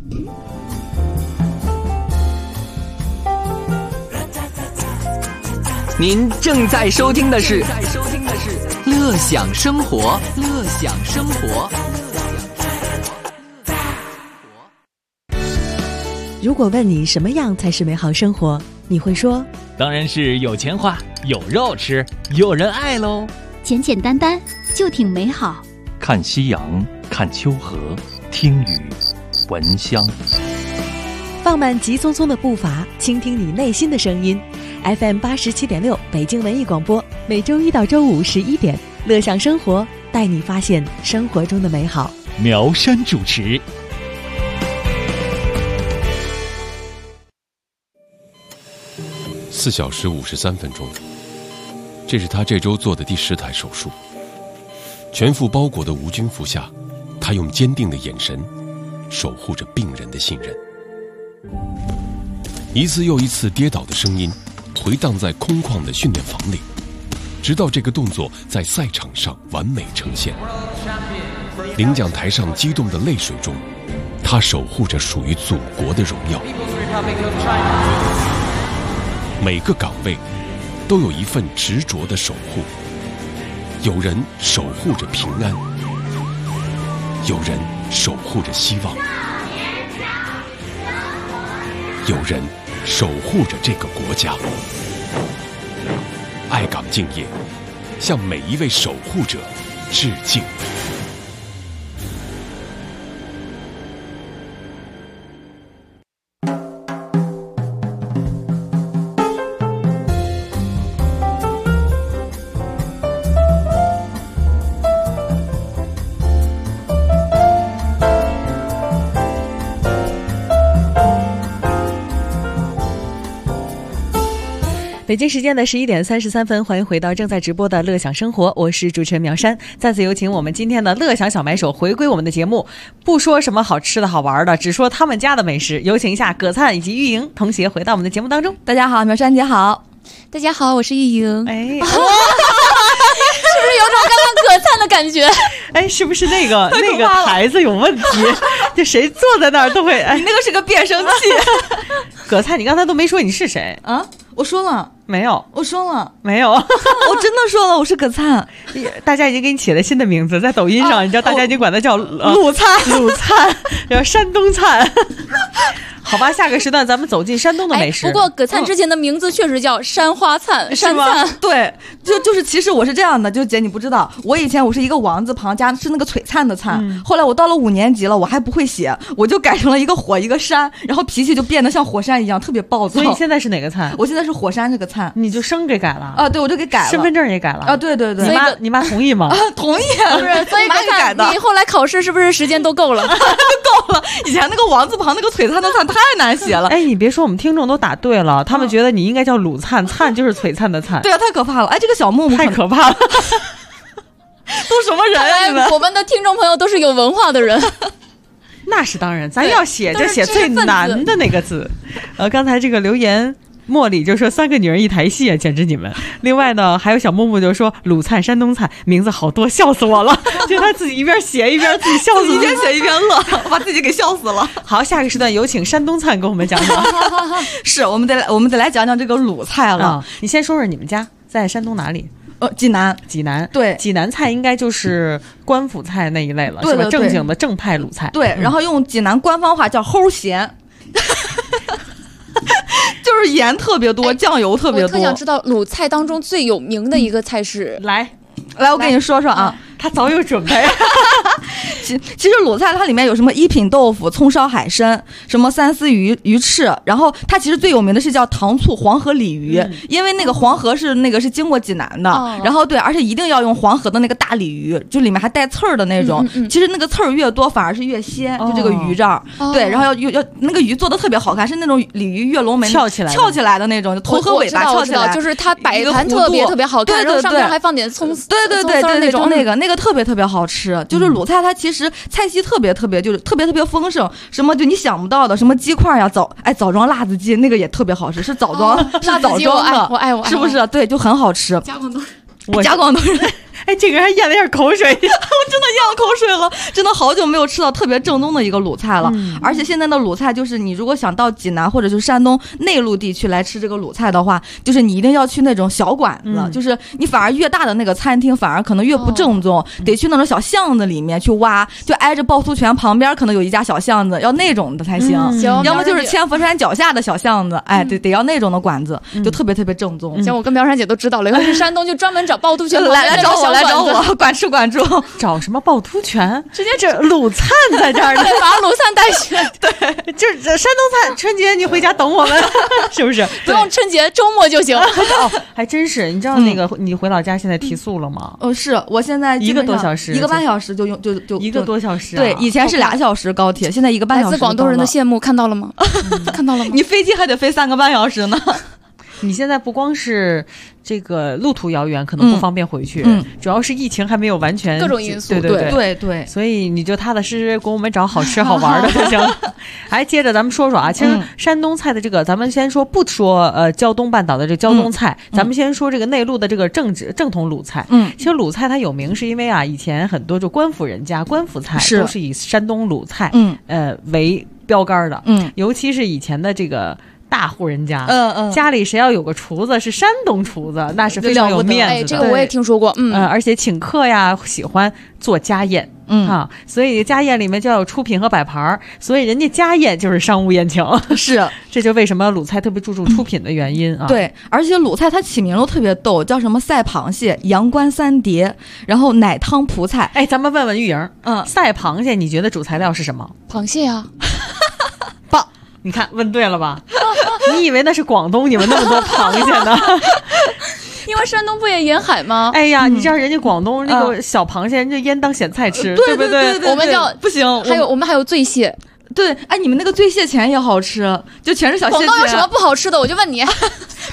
您正在收听的是乐享生活，乐享生活。 如果问你什么样才是美好生活，你会说当然是有钱花，有肉吃，有人爱喽。 简简单单就挺美好。 看夕阳，看秋河，听雨，闻香。 放慢急匆匆的步伐，倾听你内心的声音。FM 87.6北京文艺广播，每周一到周五11点，乐享生活，带你发现生活中的美好。 苗山主持。 4小时53分钟，这是他这周做的第10台手术。全副包裹的无菌服下，他用坚定的眼神守护着病人的信任。一次又一次跌倒的声音回荡在空旷的训练房里，直到这个动作在赛场上完美呈现。领奖台上激动的泪水中，他守护着属于祖国的荣耀。每个岗位都有一份执着的守护，有人守护着平安，有人守护着希望，有人守护着这个国家。爱岗敬业，向每一位守护者致敬。 北北京时间的11点33分，欢迎回到正在直播的乐享生活，我是主持人苗山。再次有请我们今天的乐享小买手回归我们的节目，不说什么好吃的好玩的，只说他们家的美食。有请一下葛灿以及玉莹同学回到我们的节目当中。 大家好，苗山姐好。 大家好，我是玉莹。 哎， 是不是有种刚刚葛灿的感觉？ 哎，是不是那个台子有问题？就谁坐在那儿都会。哎， 你那个是个变声器。 葛灿，你刚才都没说你是谁啊？我说了没有？ 我说了没有？ 我真的说了，我是葛灿。 大家已经给你起了新的名字，在抖音上，你知道大家已经管它叫鲁灿， 叫山东灿。好吧，下个时段咱们走进山东的美食。 不过葛灿之前的名字确实叫山花灿，山灿。 对，就是其实我是这样的，就姐你不知道，我以前我是一个王字旁加是那个璀璨的灿，后来我到了5年级了，我还不会写，我就改成了一个火一个山，然后脾气就变得像火山一样，特别暴躁。 所以你现在是哪个灿？ 我现在是火山这个灿。 你就生给改了啊？ 对，我就给改了， 身份证也改了啊？对对对。 你妈同意吗？ 同意。 不是，所以葛灿，你后来考试是不是时间都够了？ 够了。以前那个王字旁那个璀璨的灿太难写了。 哎，你别说，我们听众都答对了，他们觉得你应该叫鲁灿，灿就是璀璨的灿。 对啊，太可怕了！哎，这个小木木太可怕了。 都什么人啊？你们我们的听众朋友都是有文化的人。 那是当然，咱要写就写最难的那个字。刚才这个留言。茉莉就说3个女人一台戏啊，简直你们。另外呢，还有小木木就说鲁灿、山东灿，名字好多，笑死我了。就他自己一边写一边自己笑死， 一边写一边乐，把自己给笑死了。 好，下个时段有请山东灿给我们讲讲。 是我们得来讲讲这个鲁菜了。 你先说说你们家在山东哪里？ 济南。对， 济南菜应该就是官府菜那一类了， 对是吧？正经的正派鲁菜。 对，然后用济南官方话叫齁咸。就是盐特别多，酱油特别多。 我特想知道鲁菜当中最有名的一个菜是。 来， 我跟你说说啊， 他早有准备。 其实鲁菜它里面有什么1品豆腐、葱烧海参，什么3丝鱼翅，然后它其实最有名的是叫糖醋黄河鲤鱼，因为那个黄河是经过济南的，然后对，而且一定要用黄河的那个大鲤鱼，就里面还带刺儿的那种。其实那个刺儿越多反而是越鲜，就这个鱼这儿。对，然后要那个鱼做的特别好看，是那种鲤鱼跃龙门翘起来的那种，头和尾巴翘起来， 就是它摆盘特别好看，然后上面还放点葱丝， 对那种那个特别好吃。就是鲁菜它其实菜系特别就是特别丰盛，什么就你想不到的，什么鸡块呀，枣庄辣子鸡那个也特别好吃，是枣庄辣子鸡， 的， 我爱， 是不是？对，就很好吃。 加广东人。 哎，这个人还咽了点口水，我真的咽了口水了，真的好久没有吃到特别正宗的一个鲁菜了。而且现在的鲁菜就是你如果想到济南或者就是山东内陆地区来吃这个鲁菜的话，就是你一定要去那种小馆子，就是你反而越大的那个餐厅反而可能越不正宗，得去那种小巷子里面去挖，就挨着趵突泉旁边可能有一家小巷子，要那种的才行。要么就是千佛山脚下的小巷子，哎，得要那种的馆子，就特别正宗。 行，我跟苗山姐都知道了，以后去山东就专门找趵突泉来找我，管吃管住。 找什么趵突泉？直接这鲁灿在这儿呢， 把鲁灿带去。 对，就是山东菜。春节你回家等我们，是不是？ 不用春节，周末就行。 还真是。你知道那个你回老家现在提速了吗？ 是我现在 1个多小时，1 个半小时就 1个多小时。 对，以前是2小时高铁，现在1个半小时。 来自广东人的羡慕看到了吗？看到了吗？ 你飞机还得飞3个半小时呢。 你现在不光是这个路途遥远，可能不方便回去，主要是疫情还没有完全各种因素， 对， 所以你就踏踏实实给我们找好吃好玩的就行。还接着咱们说说啊，其实山东菜的这个，咱们先说不说胶东半岛的这个胶东菜，咱们先说这个内陆的这个正统鲁菜。其实鲁菜它有名是因为啊，以前很多就官府人家官府菜都是以山东鲁菜为标杆的，尤其是以前的这个。大户人家，家里谁要有个厨子是山东厨子，那是非常有面子的。 这个我也听说过， 而且请客呀，喜欢做家宴，所以家宴里面就要有出品和摆盘，所以人家家宴就是商务宴请， 是， 这就为什么鲁菜特别注重出品的原因啊。 对，而且鲁菜它起名都特别逗，叫什么赛螃蟹、阳关3碟，然后奶汤蒲菜。 哎，咱们问问玉莹，赛螃蟹，你觉得主材料是什么？ 螃蟹呀， 棒。你看问对了吧？你以为那是广东你们那么多螃蟹呢？ 因为山东不也沿海吗？ 哎呀，你知道人家广东那个小螃蟹，人家腌当咸菜吃，对不对？ 我们叫不行， 我们还有醉蟹。 对，哎，你们那个醉蟹钳也好吃，就全是小蟹钳。 广东有什么不好吃的？我就问你，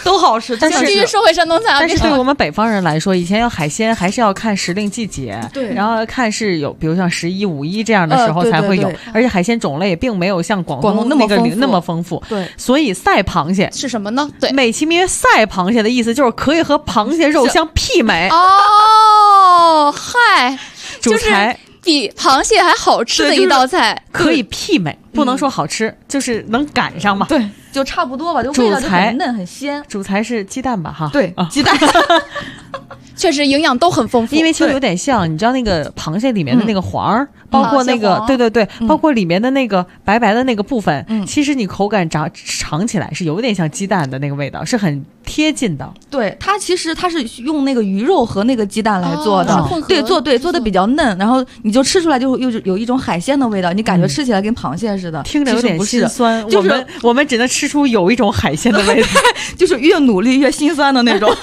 都好吃。 但是继续说回山东菜， 但是对我们北方人来说，以前要海鲜还是要看时令季节， 对， 然后看是有，比如像11、5·1这样的时候才会有，而且海鲜种类并没有像广东那么丰富， 对， 所以赛螃蟹是什么呢？对， 美其名曰赛螃蟹的意思就是可以和螃蟹肉相媲美。 哦，嗨， 主材。 比螃蟹还好吃的一道菜， 可以媲美，不能说好吃，就是能赶上嘛。 对，就差不多吧，就味道就很嫩很鲜。 主材是鸡蛋吧？哈， 对，鸡蛋。 确实营养都很丰富， 因为其实有点像，你知道那个螃蟹里面的那个黄儿，包括那个对，包括里面的那个白白的那个部分，其实你口感尝起来是有点像鸡蛋的那个味道，是很贴近的。 对，它其实它是用那个鱼肉和那个鸡蛋来做的，做的比较嫩，然后你就吃出来就又有一种海鲜的味道，你感觉吃起来跟螃蟹似的， 听着有点心酸。 就是我们只能吃出有一种海鲜的味道， 就是越努力越心酸的那种。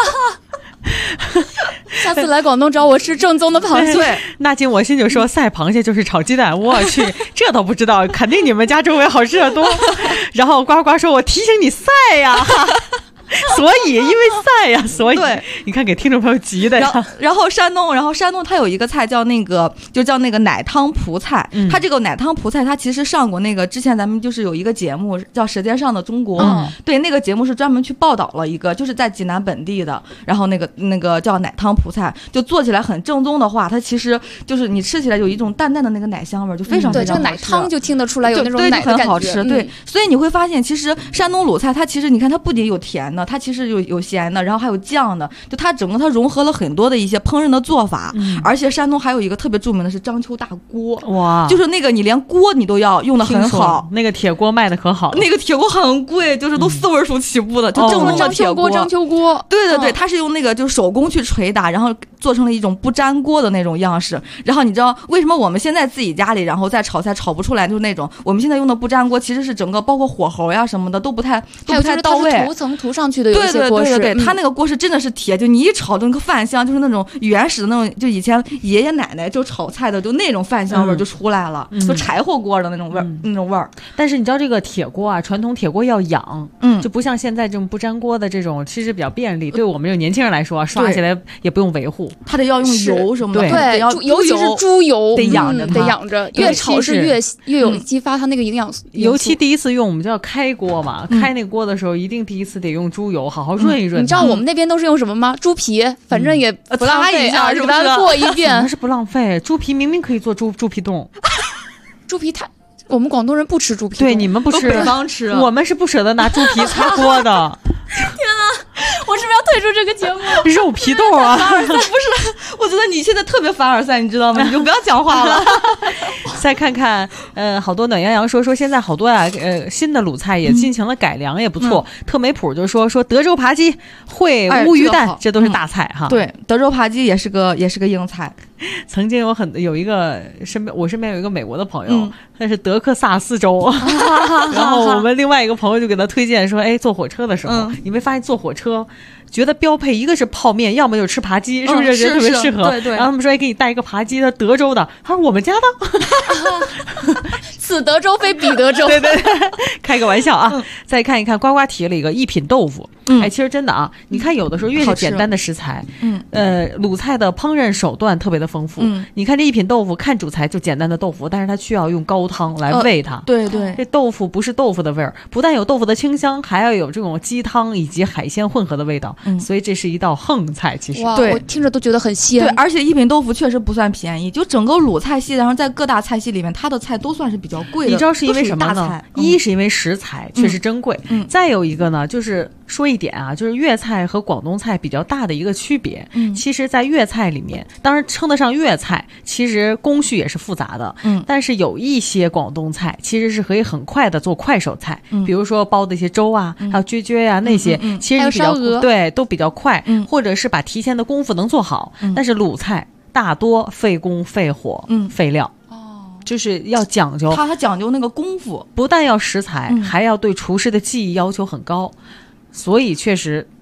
下次来广东找我吃正宗的螃蟹。 那经我心就说赛螃蟹就是炒鸡蛋，我去，这都不知道，肯定你们家周围好吃的多。然后呱呱说，我提醒你赛呀。所以因为赛呀，所以你看给听众朋友急的呀。 然后山东它有一个菜叫那个奶汤蒲菜，它这个奶汤蒲菜它其实上过那个之前咱们就是有一个节目叫《舌尖上的中国》，对，那个节目是专门去报道了一个就是在济南本地的，然后那个叫奶汤蒲菜，就做起来很正宗的话，它其实就是你吃起来有一种淡淡的那个奶香味，就非常非常好吃。 对，这个奶汤就听得出来有那种奶的感觉， 很好吃。对，所以你会发现其实山东鲁菜它其实你看它不仅有甜的，它其实有咸的，然后还有酱的，就它整个它融合了很多的一些烹饪的做法，而且山东还有一个特别著名的是章丘大锅，哇，就是那个你连锅你都要用的很好， 那个铁锅卖的可好了， 那个铁锅很贵，就是都4位数起步的，就正宗的铁锅。 章丘锅， 对，它是用那个就是手工去捶打，然后做成了一种不粘锅的那种样式。然后你知道为什么我们现在自己家里然后再炒菜炒不出来，就是那种我们现在用的不粘锅，其实是整个包括火候呀什么的都不太到位， 涂层涂上去的有一些。 对，它那个锅是真的是铁，就你一炒就那个饭香，就是那种原始的那种，就以前爷爷奶奶就炒菜的，就那种饭香味就出来了，就柴火锅的那种味儿。 但是你知道这个铁锅啊，传统铁锅要养，就不像现在这种不粘锅的这种，其实比较便利。对我们这种年轻人来说，刷起来也不用维护， 它得要用油什么的， 对，尤其是猪油得养着， 得养着，越炒是越有激发它那个营养。 尤其第一次用，我们就要开锅嘛，开那锅的时候一定第一次得用猪油，好好润一润。 你知道我们那边都是用什么吗？猪皮，反正也不浪费啊，给它过一遍。 那是不浪费，猪皮明明可以做猪皮冻。 猪皮我们广东人不吃猪皮冻， 对，你们不吃， 北方吃， 我们是不舍得拿猪皮擦锅的。 天哪，我是不是要退出这个节目？ 肉皮冻啊， 不是，我觉得你现在特别凡尔赛，你知道吗？你就不要讲话了。 再看看，好多暖洋洋说现在好多新的鲁菜也进行了改良，也不错。特美普就说德州扒鸡、烩乌鱼蛋，这都是大菜哈。 对，德州扒鸡也是个硬菜。 曾经有一个我身边有一个美国的朋友，他是德克萨斯州，然后我们另外一个朋友就给他推荐说，坐火车的时候，你没发现坐火车觉得标配一个是泡面，要么就是吃扒鸡，是不是人特别适合？ 对。 然后他们说给你带一个扒鸡，他德州的，他说我们家的。 此德州非彼德州， 对，开个玩笑啊。再看一看，呱呱提了一个一品豆腐，其实真的啊，你看有的时候越是简单的食材，鲁菜的烹饪手段特别的丰富。你看这一品豆腐，看主材就简单的豆腐，但是它需要用高汤来煨它。 对， 这豆腐不是豆腐的味儿，不但有豆腐的清香，还要有这种鸡汤以及海鲜混合的味道。所以这是一道横菜，其实对，我听着都觉得很鲜。 对，而且一品豆腐确实不算便宜，就整个鲁菜系，然后在各大菜系里面，它的菜都算是比较贵的。 你知道是因为什么呢？一是因为食材确实珍贵，再有一个呢，就是说一点啊，就是粤菜和广东菜比较大的一个区别。其实，在粤菜里面，当然称得上粤菜，其实工序也是复杂的。但是有一些广东菜其实是可以很快的做快手菜，比如说煲的一些粥啊，还有啫啫呀那些，其实比较对都比较快，或者是把提前的功夫能做好。但是鲁菜大多费工费火费料。就是要讲究， 它讲究那个功夫， 不但要食材，还要对厨师的技艺要求很高，所以确实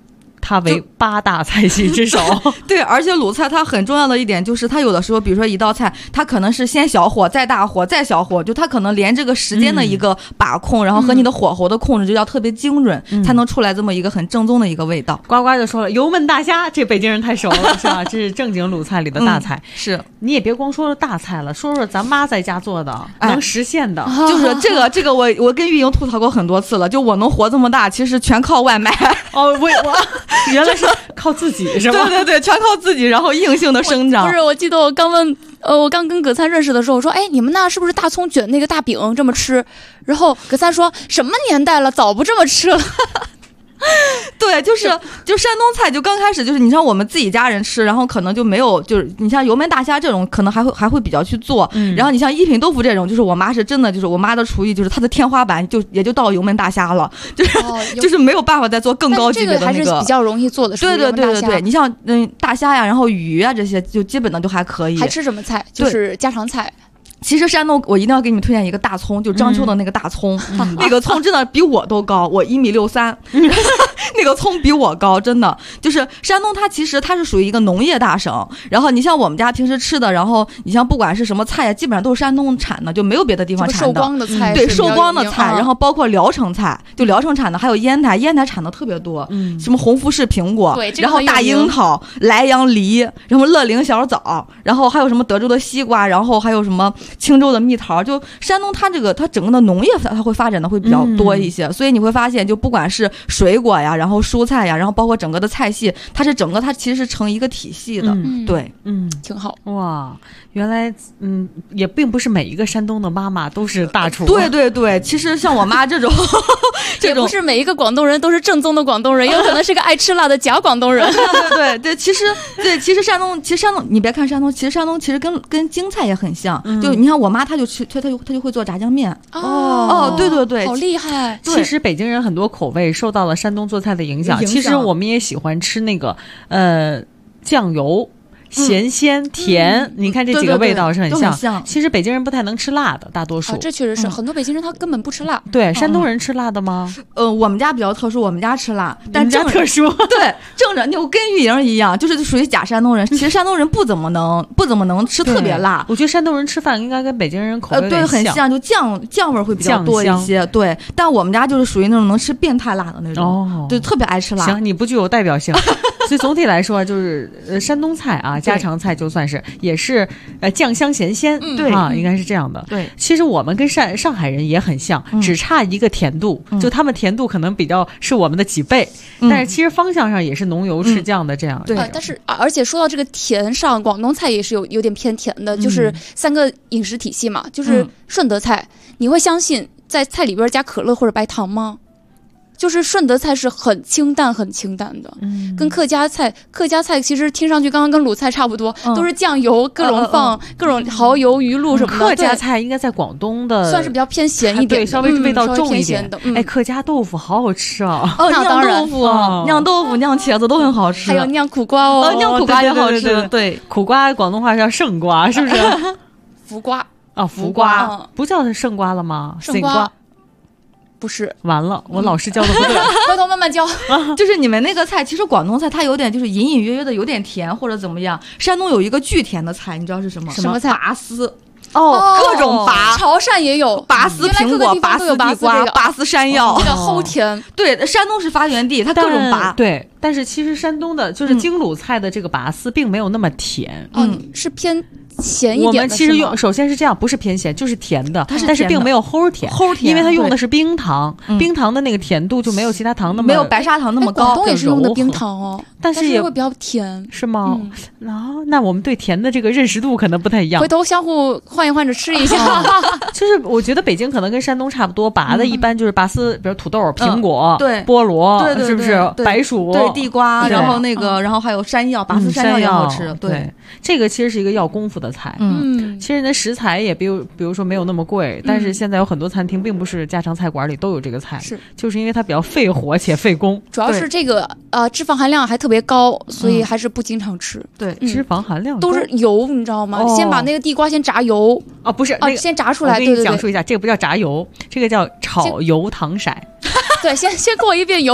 它为8大菜系之首。 对，而且鲁菜它很重要的一点就是，它有的时候，比如说一道菜，它可能是先小火，再大火，再小火，就它可能连这个时间的一个把控，然后和你的火候的控制就要特别精准，才能出来这么一个很正宗的一个味道。 呱呱就说了，油焖大虾，这北京人太熟了，是吧？这是正经鲁菜里的大菜。 是， 你也别光说大菜了，说说咱妈在家做的能实现的， 就是这个我跟玉莹吐槽过很多次了，就我能活这么大，其实全靠外卖。 哦，我原来是靠自己是吧？ 对，全靠自己，然后硬性的生长。 不是，我记得我刚跟葛灿认识的时候，我说，哎，你们那是不是大葱卷那个大饼这么吃？然后葛灿说，什么年代了，早不这么吃了。 对，就山东菜就刚开始就是你像我们自己家人吃，然后可能就没有，就是你像油焖大虾这种可能还会比较去做，然后你像一品豆腐这种，就是我妈是真的就是我妈的厨艺就是她的天花板也就到油焖大虾了，就是没有办法再做更高级别的那个。 这个还是比较容易做的。 对，你像大虾呀，然后鱼啊这些就基本的就还可以。 还吃什么菜？就是家常菜。 其实山东我一定要给你们推荐一个大葱，就章丘的那个大葱，那个葱真的比我都高，我1.63米，那个葱比我高，真的。就是山东它其实它是属于一个农业大省，然后你像我们家平时吃的，然后你像不管是什么菜啊，基本上都是山东产的，就没有别的地方产的。 寿光的菜， 对，寿光的菜，然后包括聊城菜，就聊城产的，还有烟台产的特别多，什么红富士苹果，然后大樱桃、莱阳梨，然后乐陵小枣，然后还有什么德州的西瓜，然后还有什么青州的蜜桃，就山东它整个的农业它会发展的会比较多一些，所以你会发现就不管是水果呀，然后蔬菜呀，然后包括整个的菜系，它其实是成一个体系的。对， 挺好。 哇，原来也并不是每一个山东的妈妈都是大厨。 对，其实像我妈这种也不是每一个广东人都是正宗的广东人，有可能是个爱吃辣的假广东人。 对，其实山东你别看山东，其实山东其实跟京菜也很像，就你看我妈她就会做炸酱面。对， 好厉害。 其实北京人很多口味受到了山东做菜的影响，其实我们也喜欢吃那个酱油。咸鲜甜，你看这几个味道是很像。其实北京人不太能吃辣的，大多数。 这确实是很多北京人他根本不吃辣。 对，山东人吃辣的吗？ 我们家比较特殊，我们家吃辣，但正特殊。 对，正着我跟玉莹一样，就是属于假山东人。其实山东人不怎么能吃特别辣。 我觉得山东人吃饭应该跟北京人口味对很像，就酱味会比较多一些。对，但我们家就是属于那种能吃变态辣的那种，对，特别爱吃辣。 行，你不具有代表性。所以总体来说，就是山东菜啊，家常菜就算是也是酱香咸鲜，对啊，应该是这样的。 对， 其实我们跟上海人也很像，只差一个甜度，就他们甜度可能比较是我们的几倍，但是其实方向上也是浓油赤酱的这样。 对， 但是而且说到这个甜上，广东菜也是有点偏甜的，就是3个饮食体系嘛，就是顺德菜，你会相信在菜里边加可乐或者白糖吗？就是顺德菜是很清淡的，跟客家菜其实听上去刚刚跟鲁菜差不多，都是酱油各种放各种蚝油鱼露什么的。 客家菜应该在广东的算是比较偏咸一点， 对，稍微味道重一点的。 客家豆腐好好吃啊！ 酿豆腐、酿茄子都很好吃， 还有酿苦瓜哦， 酿苦瓜也好吃。 对，苦瓜广东话叫胜瓜，是不是？ 浮瓜啊，浮瓜不叫胜瓜了吗？ 胜瓜。不是， 完了，我老师教的不对， 回头慢慢教。 就是你们那个菜，其实广东菜它有点就是隐隐约约的有点甜或者怎么样。山东有一个巨甜的菜，你知道是什么？ 什么菜？ 拔丝。各种拔。 潮汕也有拔丝苹果、拔丝地瓜、拔丝山药， 这叫齁甜。 对，山东是发源地，它各种拔。 对，但是其实山东的就是京鲁菜的这个拔丝并没有那么甜， 是偏咸一点的。 我们其实首先是这样，不是偏咸，就是甜的，但是并没有齁甜，因为它用的是冰糖，冰糖的那个甜度就没有其他糖那么没有白砂糖那么高。 广东也是用的冰糖哦， 但是也会比较甜， 是吗？那我们对甜的这个认识度可能不太一样。 回头相互换一着吃一下。 就是我觉得北京可能跟山东差不多，拔的一般就是拔丝，比如土豆、苹果、 对菠萝， 对， 是不是白薯？ 对，地瓜，然后然后还有山药，拔丝山药也好吃。对， 这个其实是一个要功夫的菜。其实人的食材也比如说没有那么贵，但是现在有很多餐厅并不是家常菜馆里都有这个菜，就是因为它比较费火且费工。 主要是这个脂肪含量还特别高，所以还是不经常吃。 对， 脂肪含量都是油，你知道吗？先把那个地瓜先炸油。 不是， 先炸出来。 我给你讲述一下，这个不叫炸油，这个叫炒油糖色。 对，先过一遍油。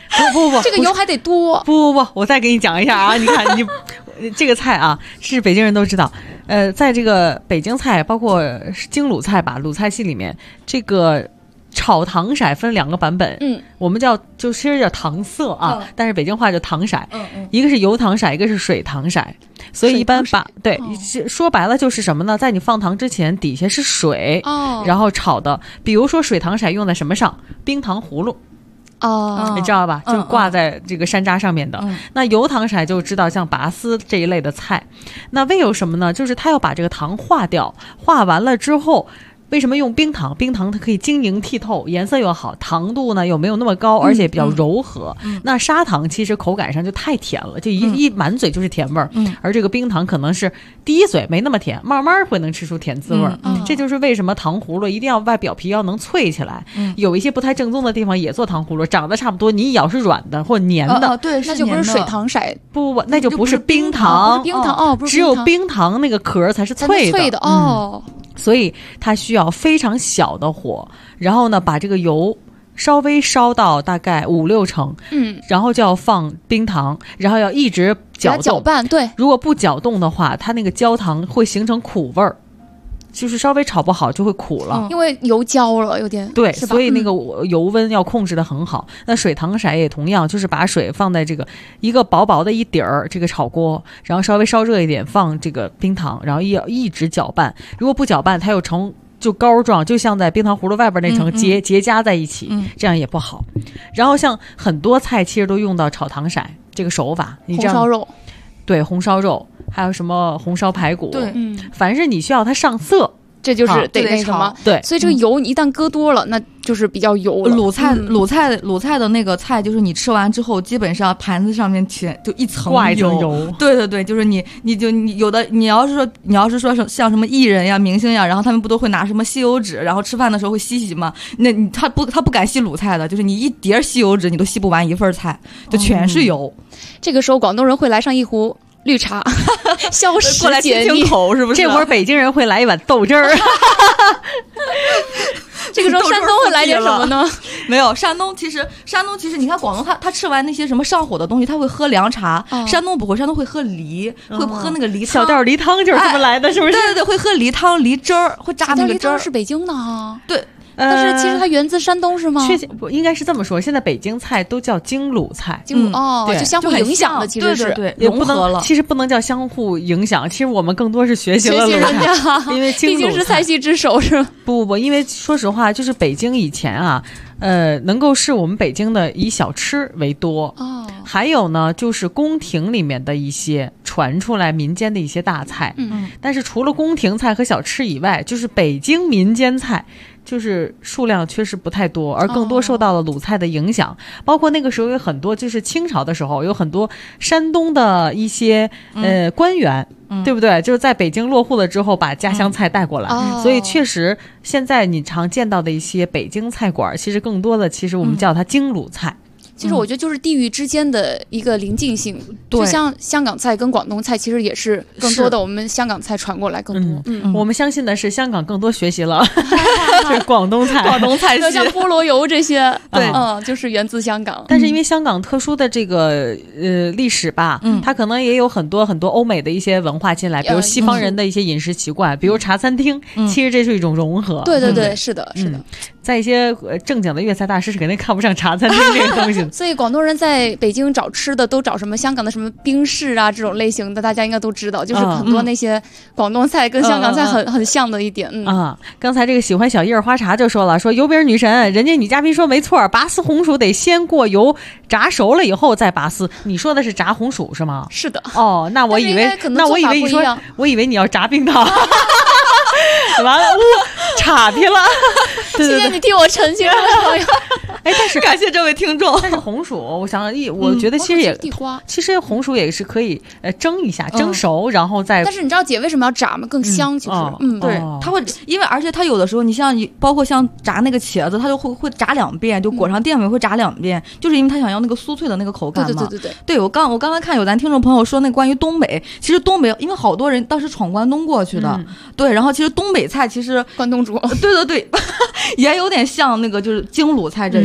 不， 这个油还得多。 不，我再给你讲一下啊！你看你这个菜啊，是北京人都知道。在这个北京菜，包括京鲁菜吧，鲁菜系里面，这个炒糖色分2个版本。我们其实叫糖色啊，但是北京话叫糖色。一个是油糖色，一个是水糖色。所以一般说白了就是什么呢？在你放糖之前，底下是水，然后炒的。比如说水糖色用在什么上？冰糖葫芦。你知道吧？就挂在这个山楂上面的。那油糖色就知道像拔丝这一类的菜。那为有什么呢？就是它要把这个糖化掉，化完了之后。为什么用冰糖？冰糖它可以晶莹剔透，颜色又好，糖度呢又没有那么高，而且比较柔和。那砂糖其实口感上就太甜了，就一满嘴就是甜味儿。而这个冰糖可能是第一嘴没那么甜，慢慢会能吃出甜滋味儿。这就是为什么糖葫芦一定要外表皮要能脆起来。有一些不太正宗的地方也做糖葫芦，长得差不多，你一咬是软的或黏的。 对， 那就不是水糖色。 不，那就不是冰糖。 冰糖不是只有冰糖那个壳才是脆的。所以它需要非常小的火，然后呢，把这个油稍微烧到大概5-6成，然后就要放冰糖，然后要一直搅拌。对， 如果不搅动的话，它那个焦糖会形成苦味儿。就是稍微炒不好就会苦了， 因为油焦了有点。 对，所以那个油温要控制得很好。那水糖色也同样，就是把水放在这个一个薄薄的一底儿这个炒锅，然后稍微烧热一点，放这个冰糖，然后一直搅拌。如果不搅拌，它又成就膏状，就像在冰糖葫芦外边那层结痂在一起，这样也不好。然后像很多菜其实都用到炒糖色这个手法，你这样红烧肉， 对，红烧肉。还有什么红烧排骨？ 对， 凡是你需要它上色， 这就是得那什么。 对， 所以这个油一旦搁多了，那就是比较油了。 鲁菜的那个菜，就是你吃完之后，基本上盘子上面就一层挂一层油。 对，就是你有的，你要是说像什么艺人呀、明星呀，然后他们不都会拿什么吸油纸，然后吃饭的时候会吸吗？那他不敢吸鲁菜的，就是你一碟吸油纸，你都吸不完一份菜，就全是油。 这个时候广东人会来上一壶绿茶，消食解腻， 是不是？ 这会儿北京人会来一碗豆汁儿。 这个时候山东会来点什么呢？ 没有，山东其实你看广东他吃完那些什么上火的东西，他会喝凉茶。山东不会，山东会喝梨，会喝那个梨汤。 小吊梨汤就是这么来的，是不是？ 对，会喝梨汤、梨汁儿，会榨那个汁儿。 是北京的哈。 对。 但是其实它源自山东是吗？ 不应该是这么说。现在北京菜都叫京鲁菜， 就相互影响的，其实是对融合了。 其实不能叫相互影响，其实我们更多是学习了鲁菜，因为毕竟是菜系之首是吧？ 不，因为说实话，就是北京以前啊，能够是我们北京的以小吃为多。还有呢，就是宫廷里面的一些传出来民间的一些大菜。但是除了宫廷菜和小吃以外，就是北京民间菜。就是数量确实不太多，而更多受到了鲁菜的影响。包括那个时候有很多，就是清朝的时候有很多山东的一些官员，对不对？就是在北京落户了之后，把家乡菜带过来。所以确实，现在你常见到的一些北京菜馆，其实更多的其实我们叫它京鲁菜。 其实我觉得就是地域之间的一个临近性，就像香港菜跟广东菜其实也是更多的我们香港菜传过来更多。 我们相信的是香港更多学习了就是广东菜系，像菠萝油这些，对，就是源自香港。 但是因为香港特殊的这个历史吧，它可能也有很多欧美的一些文化进来，比如西方人的一些饮食习惯，比如茶餐厅，其实这是一种融合。 对，是的。 在一些正经的粤菜大师是肯定看不上茶餐厅这个东西。 所以广东人在北京找吃的都找什么香港的什么冰室啊这种类型的，大家应该都知道，就是很多那些广东菜跟香港菜很像的一点。 刚才这个喜欢小叶花茶就说了，说油饼女神，人家女嘉宾说没错，拔丝红薯得先过油炸熟了以后再拔丝。你说的是炸红薯是吗？ 是的。 那我以为你说，我以为你要炸冰糖。完了，岔题了。 谢谢你替我澄清了，朋友。 但是感谢这位听众。 但是红薯，我觉得其实红薯也是可以蒸一下，蒸熟然后再。 但是你知道姐为什么要炸吗？更香，其实。 对，它会因为而且它有的时候，你像包括像炸那个茄子，它就会炸2遍，就裹上淀粉会炸2遍，就是因为它想要那个酥脆的那个口感嘛。对，我刚才看有咱听众朋友说那关于东北，其实东北因为好多人当时闯关东过去的，对，然后其实东北菜其实关东煮， 对，也有点像那个就是京鲁菜这一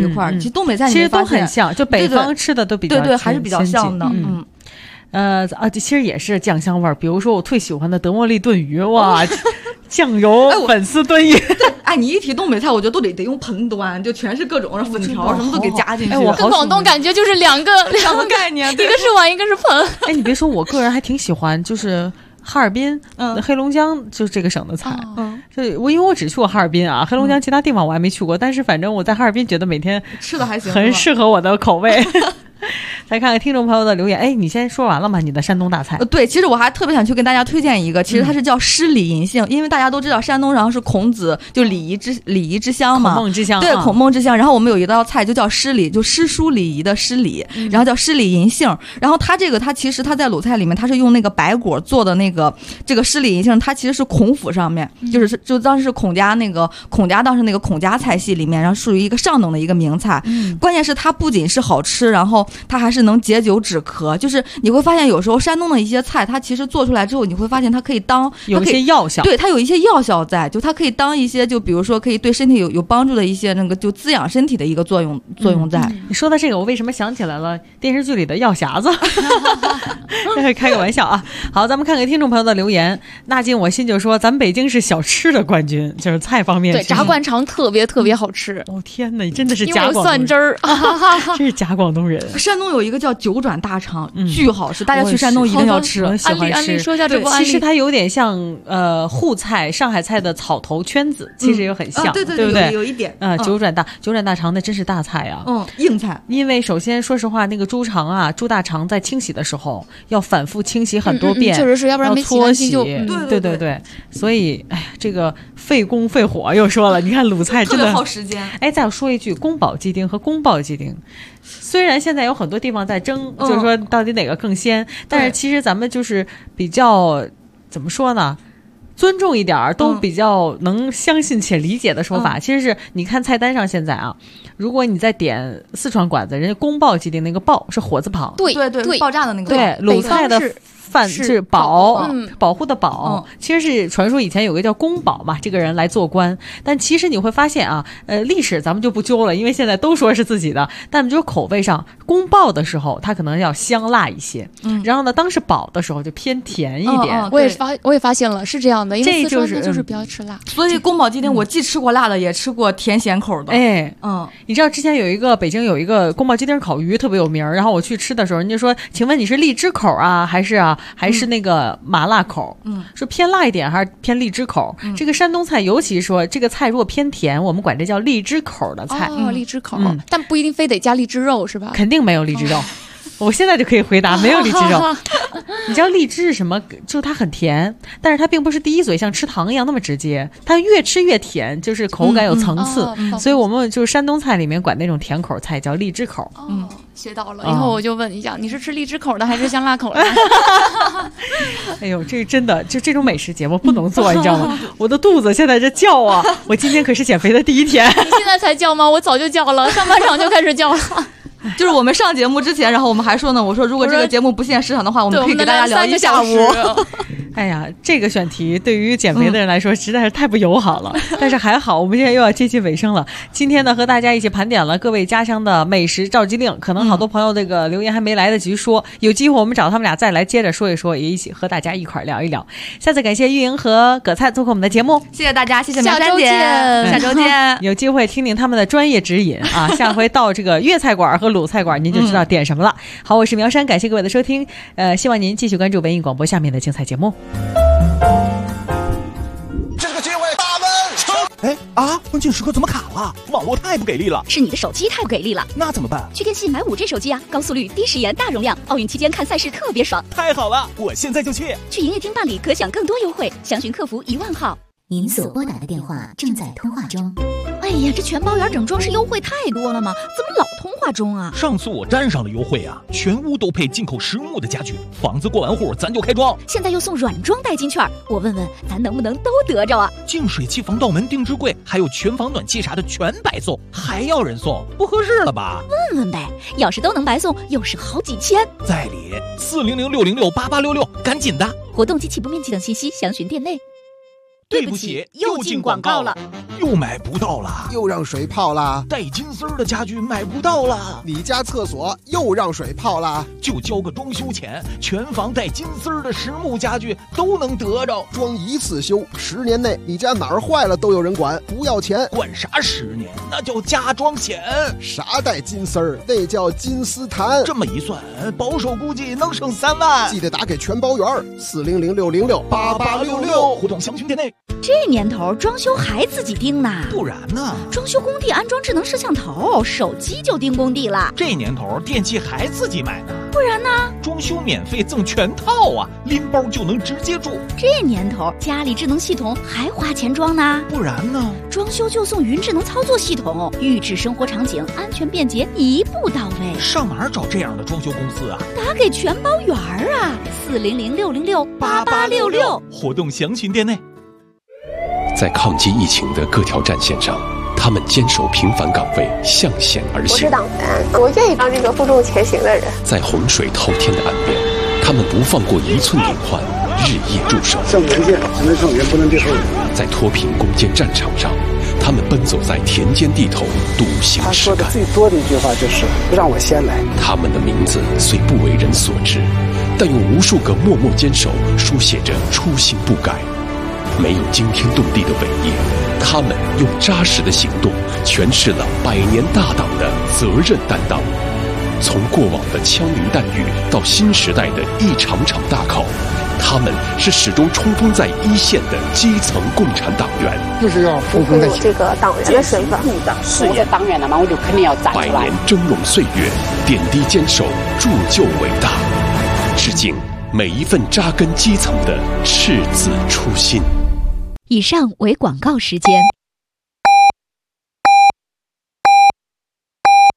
一块儿，其实东北菜其实都很像，就北方吃的都比较对，还是比较像的。 其实也是酱香味儿。比如说我最喜欢的德莫利炖鱼，哇，酱油粉丝炖鱼。 哎，你一提东北菜，我觉得都得用盆端，就全是各种粉条什么都给加进去。 我跟广东感觉就是两个概念， 一个是碗，一个是盆。 哎，你别说，我个人还挺喜欢，就是哈尔滨、黑龙江，就是这个省的菜。因为我只去过哈尔滨啊，黑龙江其他地方我还没去过，但是反正我在哈尔滨觉得每天吃的还行， 很适合我的口味。来看看听众朋友的留言。哎，你先说完了吗？你的山东大菜？ 对，其实我还特别想去跟大家推荐一个，其实它是叫诗礼银杏，因为大家都知道山东然后是孔子就礼仪之乡嘛， 孔孟之乡。 对，孔孟之乡。然后我们有一道菜就叫诗礼，就诗书礼仪的诗礼，然后叫诗礼银杏。然后它其实它在鲁菜里面，它是用那个白果做的这个诗礼银杏，它其实是孔府上面，就当时是孔家当时那个孔家菜系里面，然后属于一个上等的一个名菜。关键是它不仅是好吃，然后它还是能解酒止咳。就是你会发现有时候山东的一些菜，它其实做出来之后，你会发现它可以有一些药效， 对，它有一些药效在，就它可以当一些就比如说可以对身体有帮助的一些那个就滋养身体的一个作用在。 你说的这个，我为什么想起来了电视剧里的药匣子？开个玩笑啊。好，咱们看看听众朋友的留言。纳进我心就说，咱北京是小吃的冠军，就是菜方面。 对，炸灌肠特别好吃。 哦天哪，你真的是假广东人， 因为有蒜汁儿， 这是假广东人。 山东有一个叫九转大肠，巨好吃，大家去山东一定要吃。 我喜欢吃。 安利说一下这个案例。 其实它有点像沪菜、上海菜的草头圈子，其实也很像， 对不对？ 有一点。 九转大肠那真是大菜啊， 硬菜。 因为首先说实话，那个猪大肠在清洗的时候要反复清洗很多遍， 确实是，要不然没洗干净就对。所以，哎呀，这个费工费火又说了，你看鲁菜真的特别耗时间。 哎，再说一句，宫保鸡丁和宫爆鸡丁。虽然现在有很多地方在争，就是说到底哪个更鲜，但是其实咱们就是比较怎么说呢？尊重一点都比较能相信且理解的说法。其实是你看菜单上现在啊，如果你在点四川馆子，人家宫爆鸡丁那个爆是火字旁， 对，爆炸的那个。 对，鲁菜的饭是保护的保，其实是传说以前有个叫宫保嘛，这个人来做官。但其实你会发现啊，历史咱们就不揪了，因为现在都说是自己的，但就是口味上，宫爆的时候它可能要香辣一些，然后呢，当时保的时候就偏甜一点。 我也发现了是这样的，因为四川就是比较吃辣， 所以宫保鸡丁我既吃过辣的，也吃过甜咸口的。 你知道之前北京有一个宫保鸡丁烤鱼特别有名，然后我去吃的时候，人家说，请问你是荔枝口啊，还是那个麻辣口？说偏辣一点还是偏荔枝口？这个山东菜，尤其说这个菜如果偏甜，我们管这叫荔枝口的菜。 荔枝口，但不一定非得加荔枝肉是吧？ 肯定没有荔枝肉。我现在就可以回答，没有荔枝肉。你知道荔枝是什么？就它很甜，但是它并不是第一嘴像吃糖一样那么直接，它越吃越甜，就是口感有层次。所以我们就是山东菜里面管那种甜口菜叫荔枝口。 学到了，以后我就问一下，你是吃荔枝口的还是香辣口的？ 哎呦，这真的就这种美食节目不能做，你知道吗？我的肚子现在这叫啊！我今天可是减肥的第一天。 你现在才叫吗？我早就叫了，上半场就开始叫了。 就是我们上节目之前，然后我们还说呢，我说如果这个节目不限时长的话，我们可以给大家聊一下午。 哎呀，这个选题对于减肥的人来说实在是太不友好了。但是还好，我们现在又要接近尾声了。今天呢，和大家一起盘点了各位家乡的美食召集令，可能好多朋友这个留言还没来得及说，有机会我们找他们俩再来接着说一说，也一起和大家一块聊一聊。下次感谢玉莹和葛灿做客我们的节目， 谢谢大家，谢谢苗山姐，下周见。 有机会听听他们的专业指引啊，下回到这个粤菜馆和鲁菜馆，您就知道点什么了。好，我是苗山，感谢各位的收听，希望您继续关注文艺广播下面的精彩节目。 这个机会大温！哎关键时刻怎么卡了？网络太不给力了。 是你的手机太不给力了。 那怎么办？ 去电信买5G 手机啊，高速率、低时延、大容量，奥运期间看赛事特别爽。 太好了，我现在就去。 去营业厅办理，可享更多优惠，详询客服10000号。您所拨打的电话正在通话中。哎呀，这全包圆整装饰优惠太多了吗？怎么老通话中啊？ 上次我站上了优惠啊，全屋都配进口实木的家具，房子过完户咱就开装。 现在又送软装代金券，我问问咱能不能都得着啊？ 净水器、防盗门、定制柜，还有全房暖气啥的全白送，还要人送，不合适了吧？ 问问呗，要是都能白送，又省好几千。 在理400-606-8866，赶紧的。 活动及起步面积等信息详询店内。 对不起，又进广告了。 又买不到了， 又让水泡了。 带金丝儿的家具买不到了， 你家厕所又让水泡了。 就交个装修钱，全房带金丝儿的实木家具都能得着。 装一次修，10年内你家哪儿坏了都有人管，不要钱。 管啥10年？那叫家装险。 啥带金丝儿？那叫金丝檀。 这么一算，保守估计能省3万。 记得打给全包员，400-606-8866， 互动详询店内。 这年头装修还自己盯呢？ 不然呢？ 装修工地安装智能摄像头，手机就盯工地了。 这年头电器还自己买呢？ 不然呢？ 装修免费赠全套啊，拎包就能直接住。 这年头家里智能系统还花钱装呢？ 不然呢？ 装修就送云智能操作系统，预制生活场景，安全便捷，一步到位。 上哪儿找这样的装修公司啊？ 打给全包员啊，400-606-8866， 活动详询店内。 在抗击疫情的各条战线上，他们坚守平凡岗位，向险而行。 我是党员，我愿意当这个负重前行的人。 在洪水滔天的岸边，他们不放过1寸隐患，日夜驻守。 向前线，咱们少年不能退后。 在脱贫攻坚战场上，他们奔走在田间地头，笃行实干。 他说的最多的一句话就是让我先来。 他们的名字虽不为人所知，但用无数个默默坚守书写着初心不改。没有惊天动地的伟业，他们用扎实的行动诠释了100年大党的责任担当。从过往的枪林弹雨到新时代的一场场大考，他们是始终冲锋在一线的基层共产党员。 就是要服从这个党员的身份， 是我党员了嘛，我就肯定要站出来。 100年峥嵘岁月，点滴坚守，铸就伟大。致敬每一份扎根基层的赤子初心。 以上为广告时间。